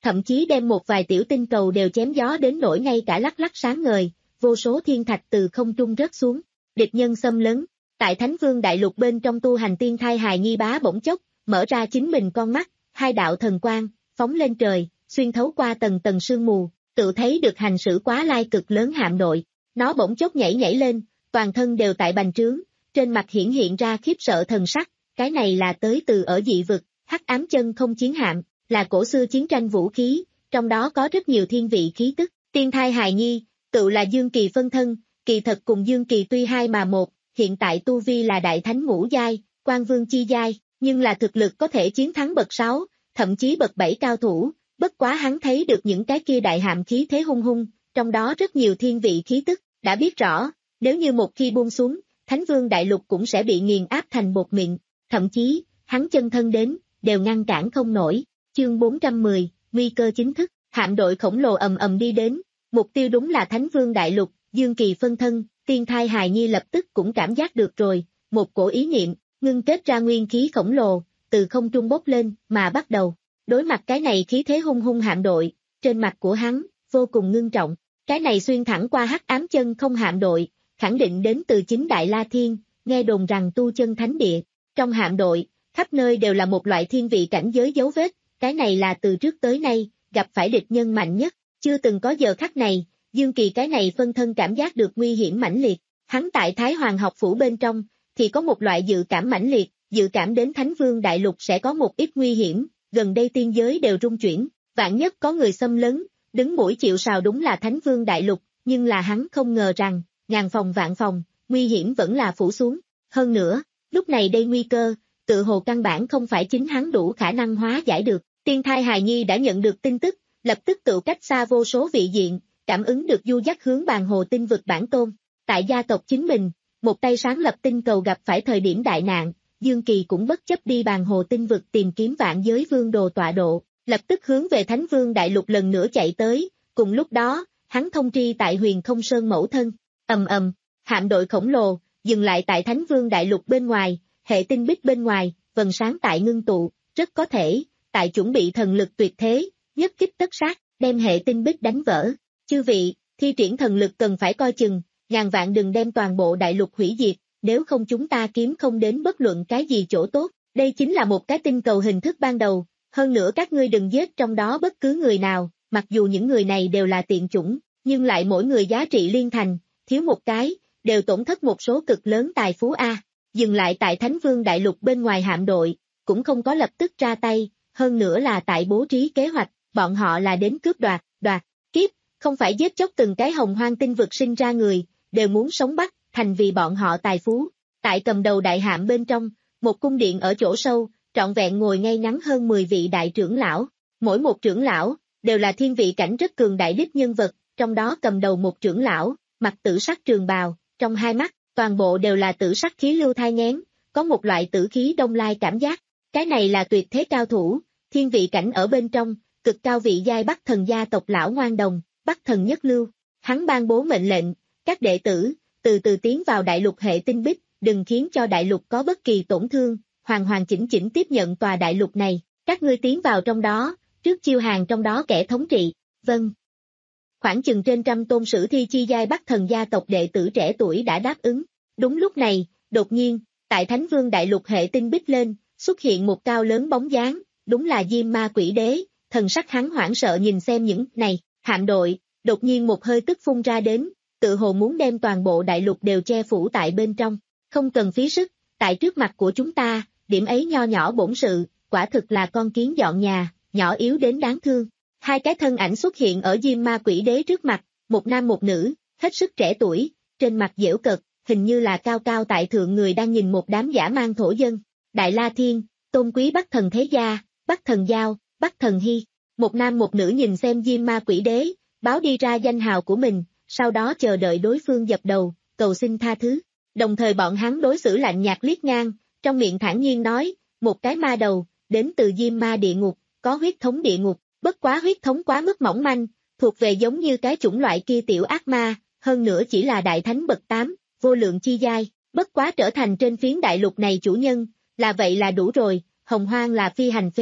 Speaker 2: thậm chí đem một vài tiểu tinh cầu đều chém gió đến nỗi ngay cả lắc lắc sáng ngời, vô số thiên thạch từ không trung rớt xuống. Địch nhân xâm lấn, tại Thánh Vương Đại Lục bên trong tu hành tiên thai hài nhi bá bỗng chốc, mở ra chính mình con mắt, hai đạo thần quang, phóng lên trời, xuyên thấu qua tầng tầng sương mù, tự thấy được hành xử quá lai cực lớn hạm đội. Nó bỗng chốc nhảy nhảy lên, toàn thân đều tại bành trướng, trên mặt hiển hiện ra khiếp sợ thần sắc, cái này là tới từ ở dị vực, hắc ám chân không chiến hạm, là cổ xưa chiến tranh vũ khí, trong đó có rất nhiều thiên vị khí tức. Tiên thai hài nhi, tự là dương kỳ phân thân, kỳ thật cùng dương kỳ tuy hai mà một, hiện tại tu vi là đại thánh ngũ giai, quan vương chi giai, nhưng là thực lực có thể chiến thắng bậc sáu, thậm chí bậc bảy cao thủ, bất quá hắn thấy được những cái kia đại hạm khí thế hung hung, trong đó rất nhiều thiên vị khí tức, đã biết rõ, nếu như một khi buông xuống, Thánh Vương Đại Lục cũng sẽ bị nghiền áp thành bột mịn, thậm chí, hắn chân thân đến, đều ngăn cản không nổi. Chương bốn trăm mười, nguy cơ chính thức, hạm đội khổng lồ ầm ầm đi đến, mục tiêu đúng là Thánh Vương Đại Lục, dương kỳ phân thân, tiên thai hài nhi lập tức cũng cảm giác được rồi, một cổ ý niệm, ngưng kết ra nguyên khí khổng lồ, từ không trung bốc lên, mà bắt đầu, đối mặt cái này khí thế hung hung hạm đội, trên mặt của hắn, vô cùng ngưng trọng, cái này xuyên thẳng qua hắc ám chân không hạm đội, khẳng định đến từ chính Đại La Thiên, nghe đồn rằng tu chân thánh địa, trong hạm đội, khắp nơi đều là một loại thiên vị cảnh giới dấu vết, cái này là từ trước tới nay, gặp phải địch nhân mạnh nhất, chưa từng có giờ khắc này, Dương Kỳ cái này phân thân cảm giác được nguy hiểm mãnh liệt, hắn tại Thái Hoàng học phủ bên trong, thì có một loại dự cảm mãnh liệt, dự cảm đến Thánh Vương Đại Lục sẽ có một ít nguy hiểm, gần đây tiên giới đều rung chuyển, vạn nhất có người xâm lấn, đứng mũi chịu sào đúng là Thánh Vương Đại Lục, nhưng là hắn không ngờ rằng, ngàn phòng vạn phòng, nguy hiểm vẫn là phủ xuống, hơn nữa, lúc này đây nguy cơ, tự hồ căn bản không phải chính hắn đủ khả năng hóa giải được, tiên thai hài nhi đã nhận được tin tức, lập tức tự cách xa vô số vị diện, cảm ứng được du dắt hướng bàn hồ tinh vực bản tôn, tại gia tộc chính mình, một tay sáng lập tinh cầu gặp phải thời điểm đại nạn, Dương Kỳ cũng bất chấp đi bàn hồ tinh vực tìm kiếm vạn giới vương đồ tọa độ, lập tức hướng về Thánh Vương Đại Lục lần nữa chạy tới, cùng lúc đó, hắn thông tri tại Huyền Không Sơn mẫu thân, ầm ầm, hạm đội khổng lồ, dừng lại tại Thánh Vương Đại Lục bên ngoài, hệ tinh bích bên ngoài, vầng sáng tại ngưng tụ, rất có thể, tại chuẩn bị thần lực tuyệt thế, nhất kích tất sát, đem hệ tinh bích đánh vỡ. Chư vị, thi triển thần lực cần phải coi chừng, ngàn vạn đừng đem toàn bộ đại lục hủy diệt, nếu không chúng ta kiếm không đến bất luận cái gì chỗ tốt, đây chính là một cái tinh cầu hình thức ban đầu, hơn nữa các ngươi đừng giết trong đó bất cứ người nào, mặc dù những người này đều là tiện chủng, nhưng lại mỗi người giá trị liên thành, thiếu một cái, đều tổn thất một số cực lớn tài phú A, dừng lại tại Thánh Vương Đại Lục bên ngoài hạm đội, cũng không có lập tức ra tay, hơn nữa là tại bố trí kế hoạch, bọn họ là đến cướp đoạt, đoạt, kiếp, không phải giết chóc từng cái hồng hoang tinh vực sinh ra người, đều muốn sống bắt, thành vì bọn họ tài phú. Tại cầm đầu đại hạm bên trong, một cung điện ở chỗ sâu, trọn vẹn ngồi ngay ngắn hơn mười vị đại trưởng lão, mỗi một trưởng lão, đều là thiên vị cảnh rất cường đại đích nhân vật, trong đó cầm đầu một trưởng lão, mặc tử sắc trường bào, trong hai mắt, toàn bộ đều là tử sắc khí lưu thai nghén, có một loại tử khí đông lai cảm giác, cái này là tuyệt thế cao thủ, thiên vị cảnh ở bên trong, cực cao vị giai Bắc Thần gia tộc lão ngoan đồng, Bắc Thần nhất lưu, hắn ban bố mệnh lệnh, các đệ tử, từ từ tiến vào đại lục hệ tinh bích, đừng khiến cho đại lục có bất kỳ tổn thương, hoàn hoàn chỉnh chỉnh tiếp nhận tòa đại lục này, các ngươi tiến vào trong đó, trước chiêu hàng trong đó kẻ thống trị, vâng. Khoảng chừng trên trăm tôn sử thi chi giai Bắc Thần gia tộc đệ tử trẻ tuổi đã đáp ứng, đúng lúc này, đột nhiên, tại Thánh Vương đại lục hệ tinh bích lên, xuất hiện một cao lớn bóng dáng, đúng là Diêm Ma Quỷ Đế, thần sắc hắn hoảng sợ nhìn xem những này, hạm đội, đột nhiên một hơi tức phun ra đến, tự hồ muốn đem toàn bộ đại lục đều che phủ tại bên trong, không cần phí sức, tại trước mặt của chúng ta, điểm ấy nho nhỏ bổn sự, quả thực là con kiến dọn nhà, nhỏ yếu đến đáng thương. Hai cái thân ảnh xuất hiện ở Diêm Ma Quỷ Đế trước mặt, một nam một nữ, hết sức trẻ tuổi, trên mặt giễu cợt, hình như là cao cao tại thượng người đang nhìn một đám dã man thổ dân. Đại La Thiên, tôn quý Bắc Thần Thế Gia, Bắc Thần Giao, Bắc Thần Hy, một nam một nữ nhìn xem Diêm Ma Quỷ Đế, báo đi ra danh hào của mình, sau đó chờ đợi đối phương dập đầu, cầu xin tha thứ. Đồng thời bọn hắn đối xử lạnh nhạt liếc ngang, trong miệng thản nhiên nói, một cái ma đầu, đến từ Diêm Ma địa ngục, có huyết thống địa ngục, bất quá huyết thống quá mức mỏng manh, thuộc về giống như cái chủng loại kia tiểu ác ma, hơn nữa chỉ là đại thánh bậc tám, vô lượng chi giai, bất quá trở thành trên phiến đại lục này chủ nhân, là vậy là đủ rồi, hồng hoang là phi hành phế tích,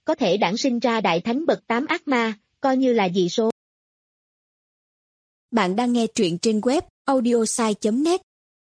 Speaker 2: có thể đản sinh ra đại thánh bậc tám ác ma, coi như là dị số.
Speaker 3: Bạn đang nghe truyện trên web audiosai chấm net.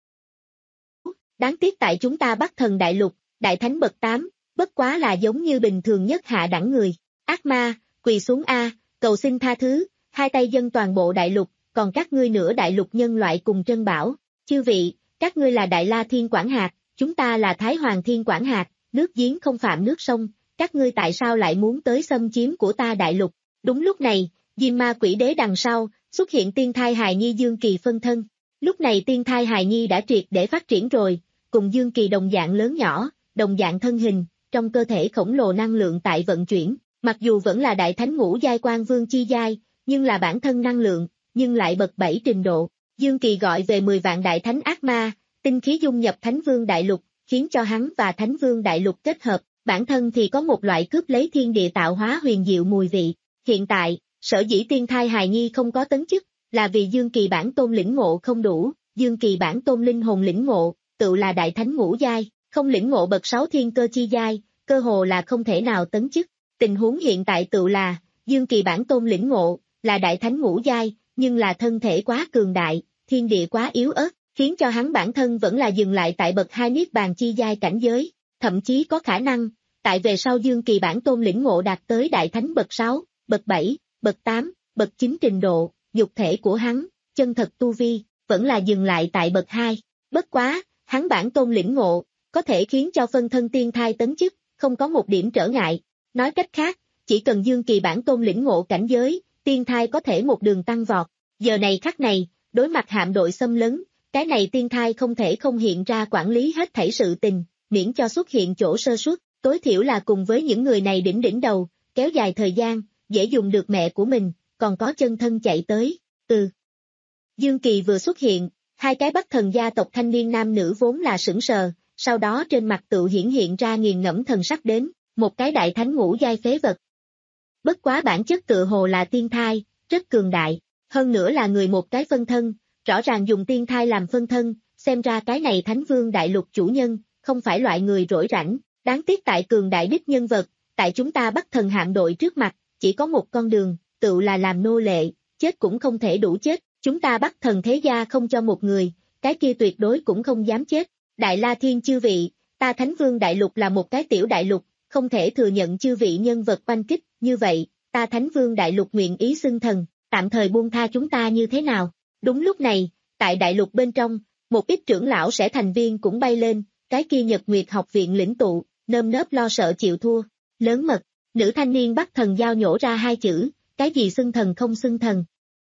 Speaker 2: Đáng tiếc tại chúng ta Bắc Thần Đại Lục, đại thánh bậc tám, bất quá là giống như bình thường nhất hạ đẳng người. Ác ma, quỳ xuống a, cầu xin tha thứ, hai tay dâng toàn bộ đại lục, còn các ngươi nửa đại lục nhân loại cùng trân bảo. Chư vị, các ngươi là Đại La Thiên Quản Hạt, chúng ta là Thái Hoàng Thiên Quản Hạt, nước giếng không phạm nước sông, các ngươi tại sao lại muốn tới xâm chiếm của ta đại lục? Đúng lúc này, Diêm Ma Quỷ Đế đằng sau, xuất hiện tiên thai hài nhi Dương Kỳ phân thân. Lúc này tiên thai hài nhi đã triệt để phát triển rồi, cùng Dương Kỳ đồng dạng lớn nhỏ, đồng dạng thân hình, trong cơ thể khổng lồ năng lượng tại vận chuyển, mặc dù vẫn là đại thánh ngũ giai quan vương chi giai, nhưng là bản thân năng lượng, nhưng lại bậc bảy trình độ. Dương Kỳ gọi về mười vạn đại thánh ác ma, tinh khí dung nhập Thánh Vương Đại Lục, khiến cho hắn và Thánh Vương Đại Lục kết hợp, bản thân thì có một loại cướp lấy thiên địa tạo hóa huyền diệu mùi vị. Hiện tại, sở dĩ tiên thai hài nhi không có tấn chức, là vì Dương Kỳ bản tôn lĩnh ngộ không đủ, Dương Kỳ bản tôn linh hồn lĩnh ngộ, tự là đại thánh ngũ giai, không lĩnh ngộ bậc sáu thiên cơ chi giai, cơ hồ là không thể nào tấn chức. Tình huống hiện tại tự là, Dương Kỳ bản tôn lĩnh ngộ, là đại thánh ngũ giai, nhưng là thân thể quá cường đại, thiên địa quá yếu ớt, khiến cho hắn bản thân vẫn là dừng lại tại bậc hai niết bàn chi giai cảnh giới, thậm chí có khả năng, tại về sau Dương Kỳ bản tôn lĩnh ngộ đạt tới đại thánh bậc sáu, bậc bảy, bậc tám, bậc chín trình độ, nhục thể của hắn, chân thật tu vi, vẫn là dừng lại tại bậc hai. Bất quá, hắn bản tôn lĩnh ngộ, có thể khiến cho phân thân tiên thai tấn chức, không có một điểm trở ngại. Nói cách khác, chỉ cần Dương Kỳ bản tôn lĩnh ngộ cảnh giới, tiên thai có thể một đường tăng vọt. Giờ này khắc này, đối mặt hạm đội xâm lấn, cái này tiên thai không thể không hiện ra quản lý hết thảy sự tình, miễn cho xuất hiện chỗ sơ suất, tối thiểu là cùng với những người này đỉnh đỉnh đầu, kéo dài thời gian, dễ dùng được mẹ của mình, còn có chân thân chạy tới. Ừ. Dương Kỳ vừa xuất hiện, hai cái Bắc Thần gia tộc thanh niên nam nữ vốn là sững sờ, sau đó trên mặt tự hiển hiện ra nghiền ngẫm thần sắc đến, một cái đại thánh ngũ giai phế vật. Bất quá bản chất tự hồ là tiên thai, rất cường đại, hơn nữa là người một cái phân thân, rõ ràng dùng tiên thai làm phân thân, xem ra cái này Thánh Vương Đại Lục chủ nhân, không phải loại người rỗi rãnh, đáng tiếc tại cường đại đích nhân vật, tại chúng ta Bắc Thần hạm đội trước mặt, chỉ có một con đường, tự là làm nô lệ, chết cũng không thể đủ chết, chúng ta Bắc Thần thế gia không cho một người, cái kia tuyệt đối cũng không dám chết. Đại La Thiên chư vị, ta Thánh Vương Đại Lục là một cái tiểu đại lục, không thể thừa nhận chư vị nhân vật oanh kích, như vậy, ta Thánh Vương Đại Lục nguyện ý xưng thần, tạm thời buông tha chúng ta như thế nào? Đúng lúc này, tại đại lục bên trong, một ít trưởng lão sẽ thành viên cũng bay lên, cái kia Nhật Nguyệt học viện lĩnh tụ, nơm nớp lo sợ chịu thua, lớn mật, nữ thanh niên Bắc Thần giao nhổ ra hai chữ, cái gì xưng thần không xưng thần.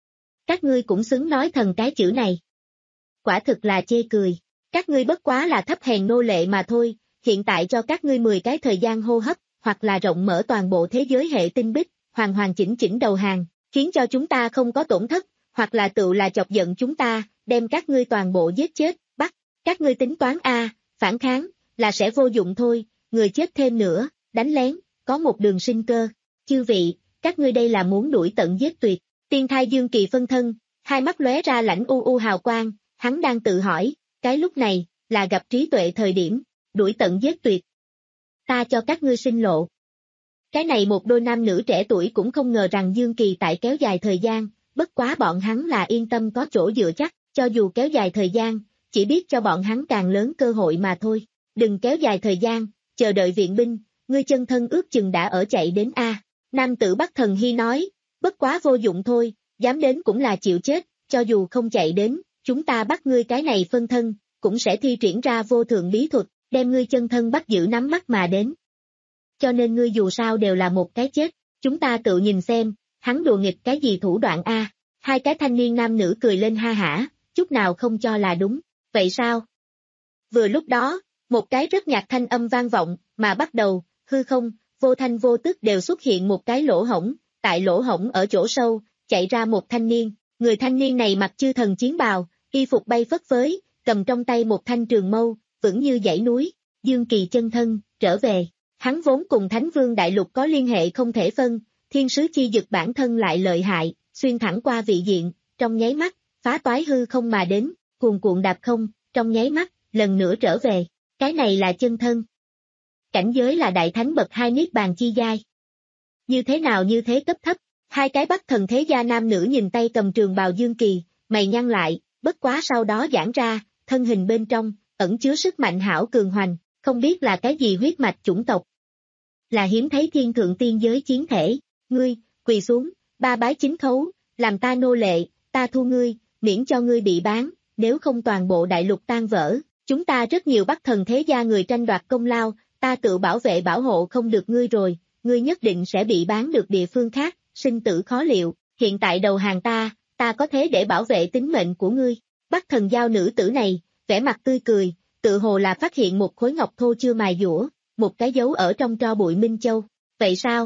Speaker 2: Các ngươi cũng xứng nói thần cái chữ này. Quả thực là chê cười, các ngươi bất quá là thấp hèn nô lệ mà thôi, hiện tại cho các ngươi mười cái thời gian hô hấp, hoặc là rộng mở toàn bộ thế giới hệ tinh bích, hoàn hoàn chỉnh chỉnh đầu hàng, khiến cho chúng ta không có tổn thất, hoặc là tự là chọc giận chúng ta, đem các ngươi toàn bộ giết chết, bắt, các ngươi tính toán a, phản kháng, là sẽ vô dụng thôi, người chết thêm nữa, đánh lén, có một đường sinh cơ, chư vị, các ngươi đây là muốn đuổi tận giết tuyệt, tiên thai Dương Kỳ phân thân, hai mắt lóe ra lãnh u u hào quang, hắn đang tự hỏi, cái lúc này, là gặp trí tuệ thời điểm, đuổi tận giết tuyệt. Ta cho các ngươi sinh lộ. Cái này một đôi nam nữ trẻ tuổi cũng không ngờ rằng Dương Kỳ tại kéo dài thời gian, bất quá bọn hắn là yên tâm có chỗ dựa chắc, cho dù kéo dài thời gian, chỉ biết cho bọn hắn càng lớn cơ hội mà thôi. Đừng kéo dài thời gian, chờ đợi viện binh, ngươi chân thân ước chừng đã ở chạy đến A. Nam tử Bắc Thần Hy nói, bất quá vô dụng thôi, dám đến cũng là chịu chết, cho dù không chạy đến, chúng ta bắt ngươi cái này phân thân, cũng sẽ thi triển ra vô thượng bí thuật, đem ngươi chân thân bắt giữ nắm mắt mà đến. Cho nên ngươi dù sao đều là một cái chết, chúng ta tự nhìn xem, hắn đùa nghịch cái gì thủ đoạn A. Hai cái thanh niên nam nữ cười lên ha hả, chút nào không cho là đúng, vậy sao? Vừa lúc đó, một cái rất nhạt thanh âm vang vọng, mà bắt đầu, hư không, vô thanh vô tức đều xuất hiện một cái lỗ hổng, tại lỗ hổng ở chỗ sâu, chạy ra một thanh niên, người thanh niên này mặc chư thần chiến bào, y phục bay phất phới, cầm trong tay một thanh trường mâu, vững như dãy núi, Dương Kỳ chân thân, trở về, hắn vốn cùng Thánh Vương Đại Lục có liên hệ không thể phân, thiên sứ chi dực bản thân lại lợi hại, xuyên thẳng qua vị diện, trong nháy mắt, phá toái hư không mà đến, cuồn cuộn đạp không, trong nháy mắt, lần nữa trở về, cái này là chân thân. Cảnh giới là đại thánh bậc hai niết bàn chi giai, Như thế nào như thế cấp thấp? Hai cái Bắc thần thế gia nam nữ nhìn tay cầm trường bào Dương Kỳ, mày nhăn lại, bất quá sau đó giãn ra, thân hình bên trong, ẩn chứa sức mạnh hảo cường hoành, không biết là cái gì huyết mạch chủng tộc. Là hiếm thấy thiên thượng tiên giới chiến thể, ngươi, quỳ xuống, ba bái chính khấu, làm ta nô lệ, ta thu ngươi, miễn cho ngươi bị bán, nếu không toàn bộ đại lục tan vỡ, chúng ta rất nhiều Bắc thần thế gia người tranh đoạt công lao, ta tự bảo vệ bảo hộ không được ngươi rồi, ngươi nhất định sẽ bị bán được địa phương khác, sinh tử khó liệu, hiện tại đầu hàng ta, ta có thế để bảo vệ tính mệnh của ngươi. Bắc thần giao nữ tử này, vẻ mặt tươi cười, tự hồ là phát hiện một khối ngọc thô chưa mài dũa, một cái dấu ở trong tro bụi Minh Châu. Vậy sao?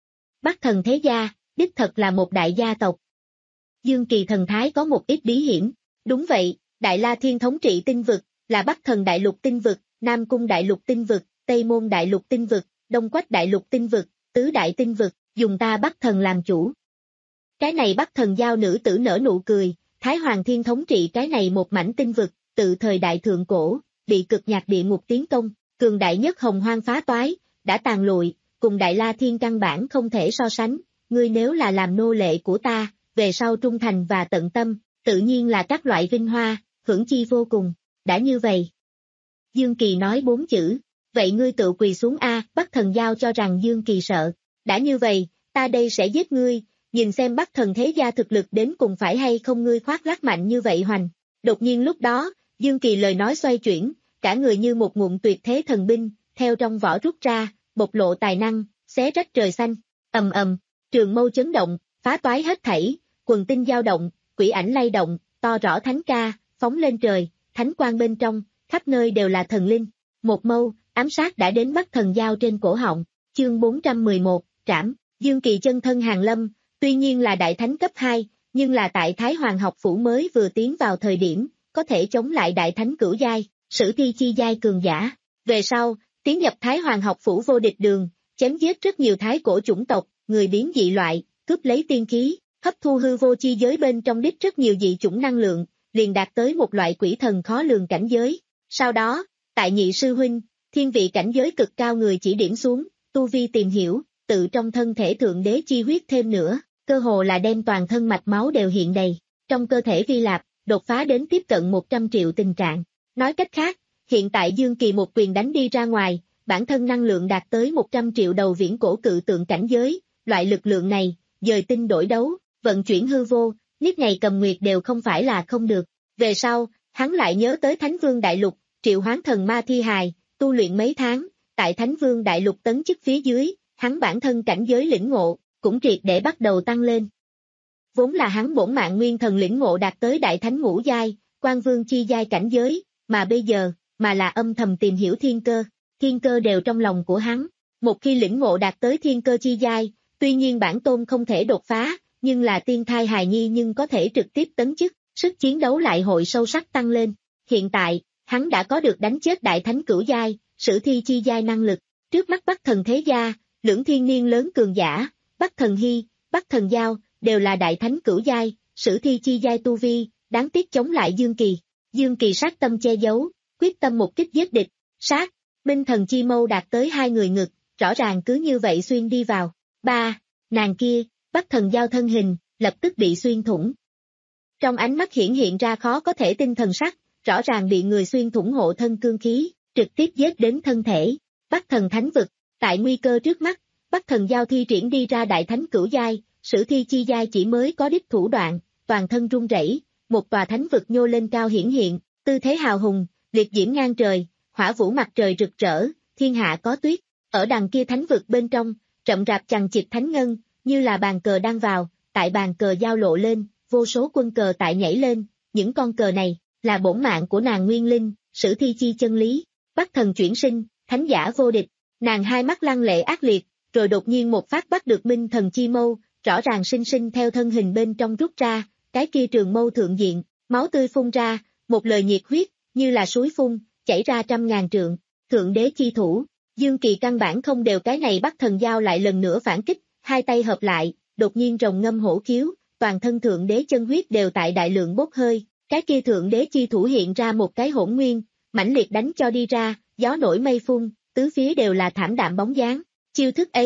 Speaker 2: Bắc thần thế gia, đích thật là một đại gia tộc. Dương Kỳ thần thái có một ít bí hiểm. Đúng vậy, Đại La Thiên thống trị tinh vực, là Bắc thần đại lục tinh vực, Nam Cung đại lục tinh vực, Tây Môn đại lục tinh vực, Đông Quách đại lục tinh vực, Tứ đại tinh vực, dùng ta Bắc thần làm chủ. Cái này Bắc thần giao nữ tử nở nụ cười, Thái Hoàng Thiên thống trị cái này một mảnh tinh vực, tự thời đại thượng cổ, bị cực nhạc địa ngục tiến công, cường đại nhất hồng hoang phá toái, đã tàn lụi, cùng Đại La Thiên căn bản không thể so sánh, ngươi nếu là làm nô lệ của ta, về sau trung thành và tận tâm, tự nhiên là các loại vinh hoa, hưởng chi vô cùng, đã như vậy. Dương Kỳ nói bốn chữ, vậy ngươi tự quỳ xuống a. Bắc thần giao cho rằng Dương Kỳ sợ, đã như vậy, ta đây sẽ giết ngươi, nhìn xem Bắc thần thế gia thực lực đến cùng phải hay không ngươi khoác lác mạnh như vậy hoành. Đột nhiên lúc đó, Dương Kỳ lời nói xoay chuyển, cả người như một ngụm tuyệt thế thần binh, theo trong vỏ rút ra, bộc lộ tài năng, xé rách trời xanh, ầm ầm, trường mâu chấn động, phá toái hết thảy, quần tinh dao động, quỷ ảnh lay động, to rõ thánh ca, phóng lên trời, thánh quang bên trong, khắp nơi đều là thần linh. Một mâu, ám sát đã đến Bắc thần giao trên cổ họng, chương bốn trăm mười một, trảm, Dương Kỳ chân thân hàng lâm, tuy nhiên là đại thánh cấp hai, nhưng là tại Thái Hoàng học phủ mới vừa tiến vào thời điểm, có thể chống lại đại thánh cửu giai, sử thi chi giai cường giả. Về sau, tiến nhập Thái Hoàng học phủ vô địch đường, chém giết rất nhiều thái cổ chủng tộc, người biến dị loại, cướp lấy tiên khí, hấp thu hư vô chi giới bên trong đích rất nhiều dị chủng năng lượng, liền đạt tới một loại quỷ thần khó lường cảnh giới. Sau đó, tại nhị sư huynh, thiên vị cảnh giới cực cao người chỉ điểm xuống, tu vi tìm hiểu, tự trong thân thể thượng đế chi huyết thêm nữa, cơ hồ là đem toàn thân mạch máu đều hiện đầy, trong cơ thể vi lạp, đột phá đến tiếp cận một trăm triệu tình trạng. Nói cách khác, hiện tại Dương Kỳ một quyền đánh đi ra ngoài, bản thân năng lượng đạt tới một trăm triệu đầu viễn cổ cự tượng cảnh giới, loại lực lượng này, dời tinh đổi đấu, vận chuyển hư vô, niết ngày cầm nguyệt đều không phải là không được. Về sau, hắn lại nhớ tới Thánh Vương Đại Lục, triệu hoán thần ma thi hài, tu luyện mấy tháng, tại Thánh Vương Đại Lục tấn chức phía dưới, hắn bản thân cảnh giới lĩnh ngộ, cũng triệt để bắt đầu tăng lên. Vốn là hắn bổn mạng nguyên thần lĩnh ngộ đạt tới đại thánh ngũ giai, quan vương chi giai cảnh giới, mà bây giờ, mà là âm thầm tìm hiểu thiên cơ, thiên cơ đều trong lòng của hắn. Một khi lĩnh ngộ đạt tới thiên cơ chi giai, tuy nhiên bản tôn không thể đột phá, nhưng là tiên thai hài nhi nhưng có thể trực tiếp tấn chức, sức chiến đấu lại hội sâu sắc tăng lên. Hiện tại, hắn đã có được đánh chết đại thánh cửu giai, sử thi chi giai năng lực. Trước mắt Bắc thần thế gia, lưỡng thiên niên lớn cường giả, Bắc thần hy, Bắc thần giao, đều là đại thánh cửu giai, sử thi chi giai tu vi, đáng tiếc chống lại Dương Kỳ. Dương Kỳ sát tâm che giấu, quyết tâm một kích giết địch, sát, minh thần chi mâu đạt tới hai người ngực, rõ ràng cứ như vậy xuyên đi vào. Ba, nàng kia, Bắc thần giao thân hình, lập tức bị xuyên thủng. Trong ánh mắt hiển hiện ra khó có thể tin thần sắc, rõ ràng bị người xuyên thủng hộ thân cương khí, trực tiếp giết đến thân thể. Bắc thần thánh vực, tại nguy cơ trước mắt, Bắc thần giao thi triển đi ra đại thánh cửu giai, sử thi chi giai chỉ mới có đích thủ đoạn, toàn thân run rẩy, một tòa thánh vực nhô lên cao hiển hiện, tư thế hào hùng, liệt diễm ngang trời, hỏa vũ mặt trời rực rỡ, thiên hạ có tuyết. Ở đằng kia thánh vực bên trong, rậm rạp chằng chịt thánh ngân, như là bàn cờ đang vào, tại bàn cờ giao lộ lên, vô số quân cờ tại nhảy lên, những con cờ này, là bổn mạng của nàng nguyên linh, sử thi chi chân lý. Bắc thần chuyển sinh, thánh giả vô địch, nàng hai mắt lăng lệ ác liệt, rồi đột nhiên một phát bắt được minh thần chi mâu, rõ ràng sinh sinh theo thân hình bên trong rút ra, cái kia trường mâu thượng diện, máu tươi phun ra, một lời nhiệt huyết, như là suối phun, chảy ra trăm ngàn trượng, thượng đế chi thủ. Dương Kỳ căn bản không đều cái này Bắc thần giao lại lần nữa phản kích, hai tay hợp lại, đột nhiên rồng ngâm hổ khiếu, toàn thân thượng đế chân huyết đều tại đại lượng bốc hơi, cái kia thượng đế chi thủ hiện ra một cái hỗn nguyên, mãnh liệt đánh cho đi ra, gió nổi mây phun, tứ phía đều là thảm đạm bóng dáng. Chiêu thức ấy,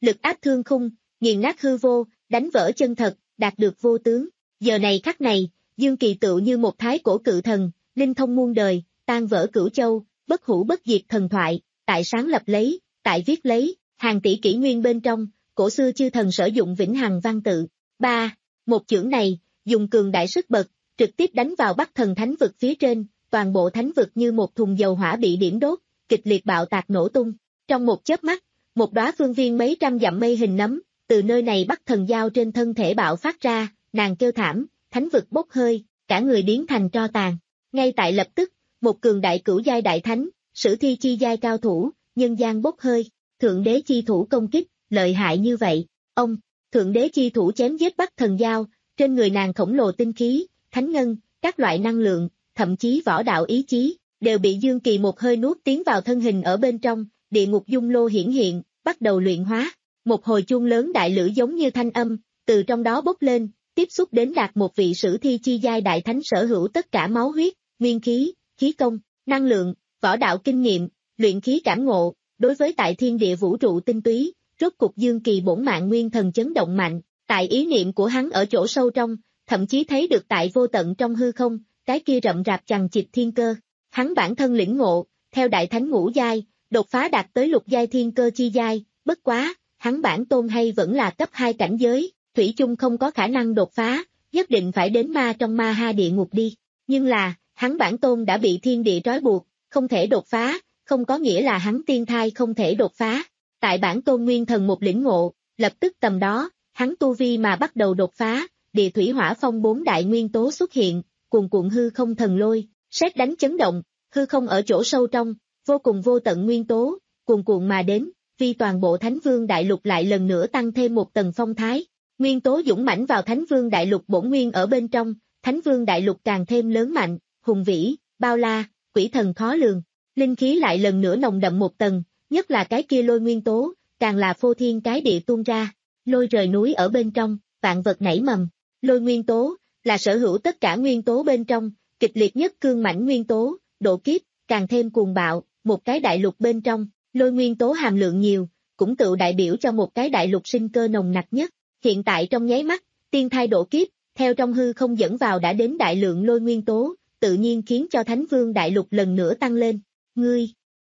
Speaker 2: lực áp thương khung, nghiền nát hư vô, đánh vỡ chân thật, đạt được vô tướng. Giờ này khắc này, Dương Kỳ tựu như một thái cổ cự thần, linh thông muôn đời, tan vỡ cửu châu, bất hủ bất diệt thần thoại, tại sáng lập lấy, tại viết lấy, hàng tỷ kỷ nguyên bên trong, cổ xưa chư thần sử dụng vĩnh hằng văn tự. ba. Một chưởng này, dùng cường đại sức bật, trực tiếp đánh vào Bắc Thần Thánh vực phía trên, toàn bộ thánh vực như một thùng dầu hỏa bị điểm đốt, kịch liệt bạo tạc nổ tung. Trong một chớp mắt, một đóa phương viên mấy trăm dặm mây hình nấm, từ nơi này Bắc Thần Giao trên thân thể bạo phát ra, nàng kêu thảm, thánh vực bốc hơi, cả người biến thành tro tàn. Ngay tại lập tức, một cường đại cửu giai đại thánh, sử thi chi giai cao thủ, nhân gian bốc hơi, thượng đế chi thủ công kích, lợi hại như vậy. Ông, thượng đế chi thủ chém giết Bắc Thần Giao, trên người nàng khổng lồ tinh khí, thánh ngân, các loại năng lượng, thậm chí võ đạo ý chí, đều bị Dương Kỳ một hơi nuốt tiến vào thân hình ở bên trong, địa ngục dung lô hiển hiện, bắt đầu luyện hóa. Một hồi chuông lớn đại lửa giống như thanh âm, từ trong đó bốc lên, tiếp xúc đến đạt một vị sử thi chi giai đại thánh sở hữu tất cả máu huyết, nguyên khí, khí công, năng lượng, võ đạo kinh nghiệm, luyện khí cảm ngộ, đối với tại thiên địa vũ trụ tinh túy, rốt cục Dương Kỳ bổn mạng nguyên thần chấn động mạnh, tại ý niệm của hắn ở chỗ sâu trong, thậm chí thấy được tại vô tận trong hư không, cái kia rậm rạp chằng chịt thiên cơ. Hắn bản thân lĩnh ngộ, theo đại thánh ngũ giai, đột phá đạt tới lục giai thiên cơ chi giai, bất quá, hắn bản tôn hay vẫn là cấp hai cảnh giới, thủy chung không có khả năng đột phá, nhất định phải đến ma trong ma ha địa ngục đi. Nhưng là, hắn bản tôn đã bị thiên địa trói buộc, không thể đột phá, không có nghĩa là hắn tiên thai không thể đột phá. Tại bản tôn nguyên thần một lĩnh ngộ, lập tức tầm đó, hắn tu vi mà bắt đầu đột phá, địa thủy hỏa phong bốn đại nguyên tố xuất hiện, cuồn cuộn hư không thần lôi, sét đánh chấn động, hư không ở chỗ sâu trong, vô cùng vô tận nguyên tố, cuồn cuộn mà đến, vì toàn bộ Thánh Vương Đại Lục lại lần nữa tăng thêm một tầng phong thái. Nguyên tố dũng mãnh vào Thánh Vương Đại Lục bổn nguyên ở bên trong, Thánh Vương Đại Lục càng thêm lớn mạnh, hùng vĩ, bao la, quỷ thần khó lường. Linh khí lại lần nữa nồng đậm một tầng, nhất là cái kia lôi nguyên tố, càng là phô thiên cái địa tuôn ra, lôi rời núi ở bên trong, vạn vật nảy mầm. Lôi nguyên tố, là sở hữu tất cả nguyên tố bên trong, kịch liệt nhất cương mãnh nguyên tố, độ kiếp, càng thêm cuồng bạo, một cái đại lục bên trong, lôi nguyên tố hàm lượng nhiều, cũng tự đại biểu cho một cái đại lục sinh cơ nồng nặc nhất. Hiện tại trong nháy mắt, tiên thai độ kiếp, theo trong hư không dẫn vào đã đến đại lượng lôi nguyên tố, tự nhiên khiến cho Thánh Vương Đại Lục lần nữa tăng lên. Ngươi!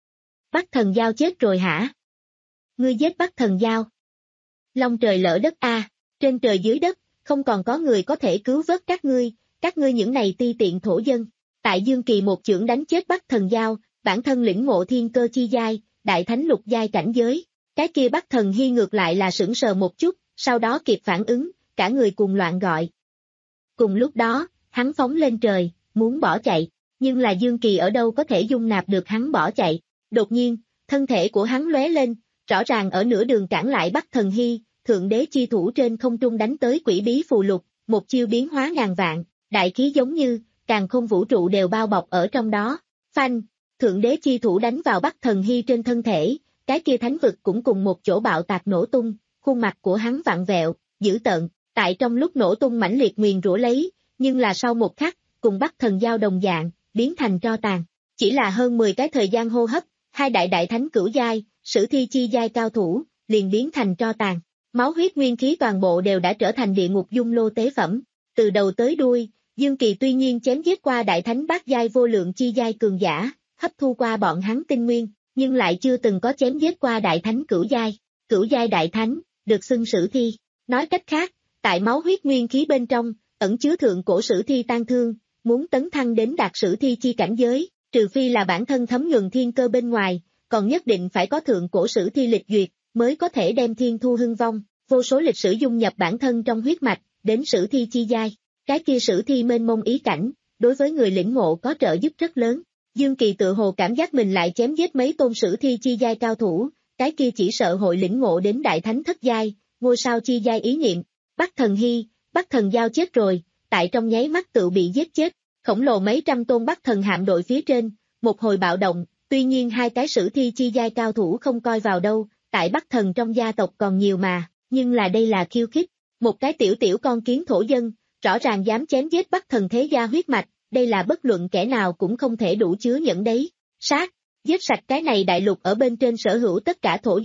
Speaker 2: Bắc Thần Giao chết rồi hả? Ngươi giết Bắc Thần Giao. Long trời lỡ đất a, trên trời dưới đất, không còn có người có thể cứu vớt các ngươi, các ngươi những này ti tiện thổ dân. Tại Dương Kỳ một chưởng đánh chết Bắc Thần Giao, bản thân lĩnh ngộ thiên cơ chi giai, đại thánh lục giai cảnh giới. Cái kia Bắc Thần Hy ngược lại là sững sờ một chút, sau đó kịp phản ứng, cả người cùng loạn gọi. Cùng lúc đó, hắn phóng lên trời, muốn bỏ chạy, nhưng là Dương Kỳ ở đâu có thể dung nạp được hắn bỏ chạy. Đột nhiên, thân thể của hắn lóe lên, rõ ràng ở nửa đường cản lại Bắc Thần Hy, thượng đế chi thủ trên không trung đánh tới quỷ bí phù lục, một chiêu biến hóa ngàn vạn, đại khí giống như, càn khôn vũ trụ đều bao bọc ở trong đó. Phanh, thượng đế chi thủ đánh vào Bắc Thần Hy trên thân thể, cái kia thánh vực cũng cùng một chỗ bạo tạc nổ tung, khuôn mặt của hắn vặn vẹo, dữ tợn, tại trong lúc nổ tung mãnh liệt nguyền rủa lấy, nhưng là sau một khắc, cùng Bắc Thần Giao đồng dạng, biến thành tro tàn. Chỉ là hơn mười cái thời gian hô hấp, hai đại đại thánh cửu giai, sử thi chi giai cao thủ, liền biến thành tro tàn. Máu huyết nguyên khí toàn bộ đều đã trở thành địa ngục dung lô tế phẩm. Từ đầu tới đuôi, Dương Kỳ tuy nhiên chém giết qua đại thánh bát giai vô lượng chi giai cường giả, hấp thu qua bọn hắn tinh nguyên, nhưng lại chưa từng có chém giết qua đại thánh cửu giai. Cửu giai đại thánh, được xưng sử thi. Nói cách khác, tại máu huyết nguyên khí bên trong, ẩn chứa thượng cổ sử thi tan thương, muốn tấn thăng đến đạt sử thi chi cảnh giới, trừ phi là bản thân thấm nhuần thiên cơ bên ngoài, còn nhất định phải có thượng cổ sử thi lịch duyệt, mới có thể đem thiên thu hưng vong, vô số lịch sử dung nhập bản thân trong huyết mạch, đến sử thi chi giai. Cái kia sử thi mênh mông ý cảnh, đối với người lĩnh ngộ có trợ giúp rất lớn. Dương Kỳ tự hồ cảm giác mình lại chém giết mấy tôn sử thi chi giai cao thủ, cái kia chỉ sợ hội lĩnh ngộ đến đại thánh thất giai, ngôi sao chi giai ý niệm. Bắc Thần Hy, Bắc Thần Giao chết rồi, tại trong nháy mắt tự bị giết chết, khổng lồ mấy trăm tôn Bắc Thần hạm đội phía trên, một hồi bạo động, tuy nhiên hai cái sử thi chi giai cao thủ không coi vào đâu, tại Bắc Thần trong gia tộc còn nhiều mà, nhưng là đây là khiêu khích, một cái tiểu tiểu con kiến thổ dân, rõ ràng dám chém giết Bắc Thần thế gia huyết mạch, đây là bất luận kẻ nào cũng không thể đủ chứa nhẫn đấy. Sát, giết sạch cái này đại lục ở bên trên sở hữu tất cả thổ dân,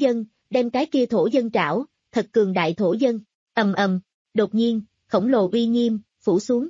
Speaker 2: đem cái kia thổ dân trảo, thật cường đại thổ dân, ầm ầm, đột nhiên, khổng lồ uy nghiêm, phủ xuống.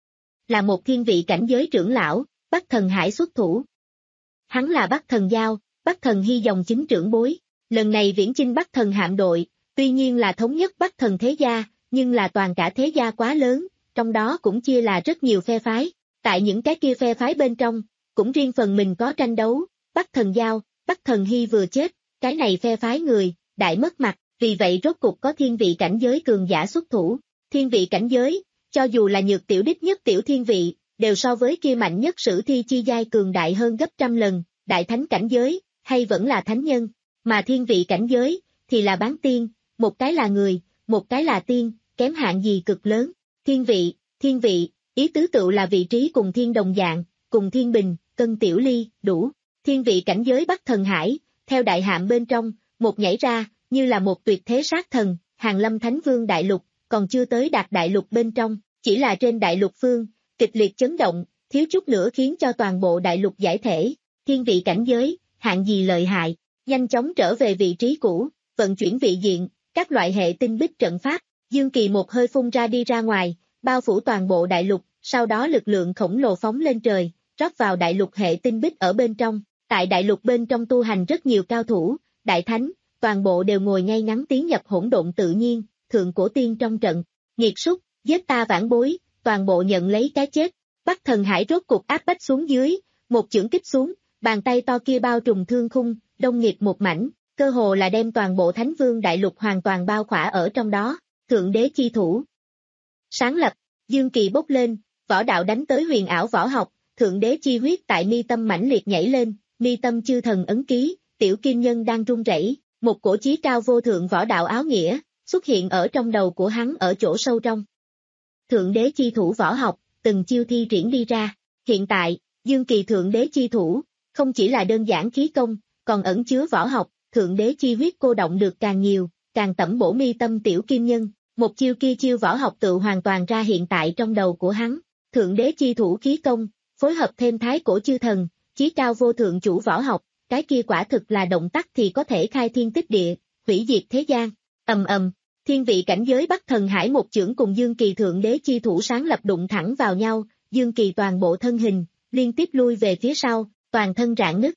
Speaker 2: Là một thiên vị cảnh giới trưởng lão, Bắc Thần Hải xuất thủ. Hắn là Bắc Thần Giao, Bắc Thần Hy dòng chính trưởng bối, lần này viễn chinh Bắc Thần hạm đội, tuy nhiên là thống nhất Bắc Thần thế gia, nhưng là toàn cả thế gia quá lớn, trong đó cũng chia là rất nhiều phe phái, tại những cái kia phe phái bên trong, cũng riêng phần mình có tranh đấu, Bắc Thần Giao, Bắc Thần Hy vừa chết, cái này phe phái người, đại mất mặt, vì vậy rốt cục có thiên vị cảnh giới cường giả xuất thủ, thiên vị cảnh giới, cho dù là nhược tiểu đích nhất tiểu thiên vị, đều so với kia mạnh nhất sử thi chi giai cường đại hơn gấp trăm lần, đại thánh cảnh giới, hay vẫn là thánh nhân, mà thiên vị cảnh giới, thì là bán tiên, một cái là người, một cái là tiên, kém hạng gì cực lớn, thiên vị, thiên vị, ý tứ tựu là vị trí cùng thiên đồng dạng, cùng thiên bình, cân tiểu ly, đủ, thiên vị cảnh giới Bắc Thần Hải, theo đại hạm bên trong, một nhảy ra, như là một tuyệt thế sát thần, hàng lâm thánh vương đại lục, còn chưa tới đạt đại lục bên trong, chỉ là trên đại lục phương, kịch liệt chấn động, thiếu chút nữa khiến cho toàn bộ đại lục giải thể, thiên vị cảnh giới, hạng gì lợi hại, nhanh chóng trở về vị trí cũ, vận chuyển vị diện, các loại hệ tinh bích trận pháp, Dương Kỳ một hơi phun ra đi ra ngoài, bao phủ toàn bộ đại lục, sau đó lực lượng khổng lồ phóng lên trời, rót vào đại lục hệ tinh bích ở bên trong, tại đại lục bên trong tu hành rất nhiều cao thủ, đại thánh, toàn bộ đều ngồi ngay ngắn tiến nhập hỗn độn tự nhiên, thượng cổ tiên trong trận, nghiệt súc, giết ta vãn bối, toàn bộ nhận lấy cái chết, Bắc Thần Hải rốt cục áp bách xuống dưới, một chưởng kích xuống, bàn tay to kia bao trùm thương khung, đông nghiệp một mảnh, cơ hồ là đem toàn bộ Thánh Vương đại lục hoàn toàn bao khỏa ở trong đó, thượng đế chi thủ. Sáng lập, Dương Kỳ bốc lên, võ đạo đánh tới huyền ảo võ học, thượng đế chi huyết tại mi tâm mãnh liệt nhảy lên, mi tâm chư thần ấn ký, tiểu kim nhân đang run rẩy, một cổ chí cao vô thượng võ đạo áo nghĩa, xuất hiện ở trong đầu của hắn ở chỗ sâu trong. Thượng đế chi thủ võ học, từng chiêu thi triển đi ra, hiện tại, Dương Kỳ thượng đế chi thủ, không chỉ là đơn giản khí công, còn ẩn chứa võ học, thượng đế chi huyết cô động được càng nhiều, càng tẩm bổ mi tâm tiểu kim nhân, một chiêu kia chiêu võ học tự hoàn toàn ra hiện tại trong đầu của hắn, thượng đế chi thủ khí công, phối hợp thêm thái cổ chư thần, chí cao vô thượng chủ võ học, cái kia quả thực là động tác thì có thể khai thiên tích địa, hủy diệt thế gian, ầm ầm, thiên vị cảnh giới Bắc Thần Hải một chưởng cùng Dương Kỳ thượng đế chi thủ sáng lập đụng thẳng vào nhau, Dương Kỳ toàn bộ thân hình, liên tiếp lui về phía sau, toàn thân rạn nứt.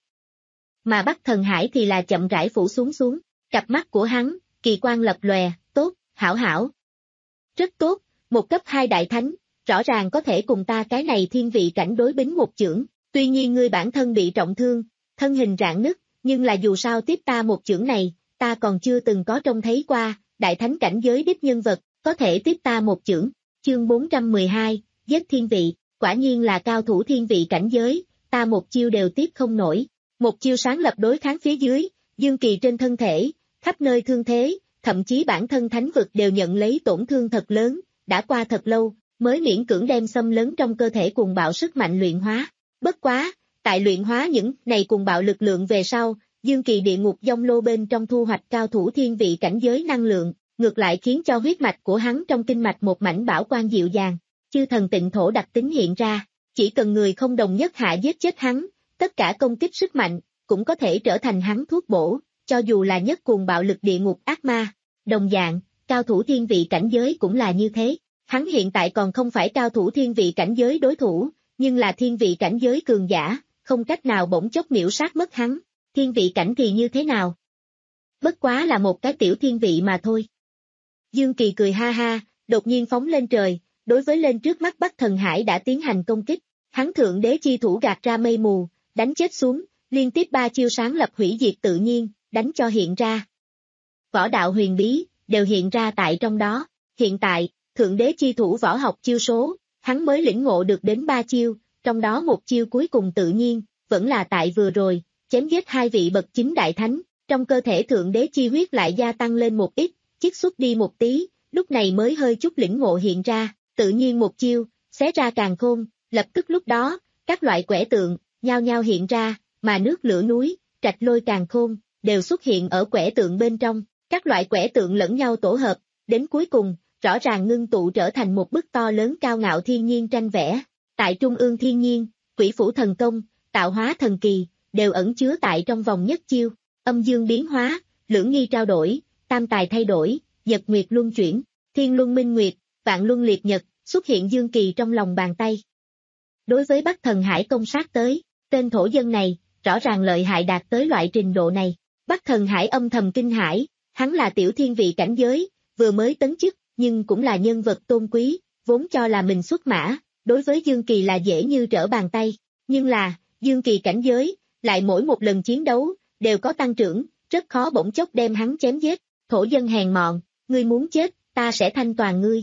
Speaker 2: Mà Bắc Thần Hải thì là chậm rãi phủ xuống xuống, cặp mắt của hắn, kỳ quang lập lòe, tốt, hảo hảo. Rất tốt, một cấp hai đại thánh, rõ ràng có thể cùng ta cái này thiên vị cảnh đối bính một chưởng, tuy nhiên ngươi bản thân bị trọng thương, thân hình rạn nứt, nhưng là dù sao tiếp ta một chưởng này, ta còn chưa từng có trông thấy qua, đại thánh cảnh giới đích nhân vật, có thể tiếp ta một chưởng, chương bốn trăm mười hai, giết thiên vị, quả nhiên là cao thủ thiên vị cảnh giới, ta một chiêu đều tiếp không nổi, một chiêu sáng lập đối kháng phía dưới, Dương Kỳ trên thân thể, khắp nơi thương thế, thậm chí bản thân thánh vực đều nhận lấy tổn thương thật lớn, đã qua thật lâu, mới miễn cưỡng đem xâm lấn trong cơ thể cuồng bạo sức mạnh luyện hóa, bất quá, tại luyện hóa những này cuồng bạo lực lượng về sau, Dương Kỳ địa ngục dông lô bên trong thu hoạch cao thủ thiên vị cảnh giới năng lượng, ngược lại khiến cho huyết mạch của hắn trong kinh mạch một mảnh bảo quan dịu dàng, chư thần tịnh thổ đặc tính hiện ra, chỉ cần người không đồng nhất hạ giết chết hắn, tất cả công kích sức mạnh, cũng có thể trở thành hắn thuốc bổ, cho dù là nhất cuồng bạo lực địa ngục ác ma, đồng dạng, cao thủ thiên vị cảnh giới cũng là như thế, hắn hiện tại còn không phải cao thủ thiên vị cảnh giới đối thủ, nhưng là thiên vị cảnh giới cường giả, không cách nào bỗng chốc miễu sát mất hắn. Thiên vị cảnh thì như thế nào? Bất quá là một cái tiểu thiên vị mà thôi. Dương Kỳ cười ha ha, đột nhiên phóng lên trời, đối với lên trước mắt Bắc Thần Hải đã tiến hành công kích, hắn thượng đế chi thủ gạt ra mây mù, đánh chết xuống, liên tiếp ba chiêu sáng lập hủy diệt tự nhiên, đánh cho hiện ra. Võ đạo huyền bí, đều hiện ra tại trong đó, hiện tại, thượng đế chi thủ võ học chiêu số, hắn mới lĩnh ngộ được đến ba chiêu, trong đó một chiêu cuối cùng tự nhiên, vẫn là tại vừa rồi. Chém giết hai vị bậc chính đại thánh, trong cơ thể thượng đế chi huyết lại gia tăng lên một ít, chiết xuất đi một tí, lúc này mới hơi chút lĩnh ngộ hiện ra, tự nhiên một chiêu, xé ra càn khôn, lập tức lúc đó, các loại quẻ tượng, nhao nhao hiện ra, mà nước lửa núi, trạch lôi càn khôn, đều xuất hiện ở quẻ tượng bên trong, các loại quẻ tượng lẫn nhau tổ hợp, đến cuối cùng, rõ ràng ngưng tụ trở thành một bức to lớn cao ngạo thiên nhiên tranh vẽ, tại trung ương thiên nhiên, quỷ phủ thần công, tạo hóa thần kỳ, đều ẩn chứa tại trong vòng nhất chiêu, âm dương biến hóa, lưỡng nghi trao đổi, tam tài thay đổi, nhật nguyệt luân chuyển, thiên luân minh nguyệt, vạn luân liệt nhật, xuất hiện dương kỳ trong lòng bàn tay. Đối với Bắc Thần Hải công sát tới, tên thổ dân này, rõ ràng lợi hại đạt tới loại trình độ này. Bắc Thần Hải âm thầm kinh hãi, hắn là tiểu thiên vị cảnh giới, vừa mới tấn chức, nhưng cũng là nhân vật tôn quý, vốn cho là mình xuất mã, đối với Dương Kỳ là dễ như trở bàn tay. Nhưng là, Dương Kỳ cảnh giới, lại mỗi một lần chiến đấu, đều có tăng trưởng, rất khó bỗng chốc đem hắn chém giết. Thổ dân hèn mọn, ngươi muốn chết, ta sẽ thanh toàn ngươi.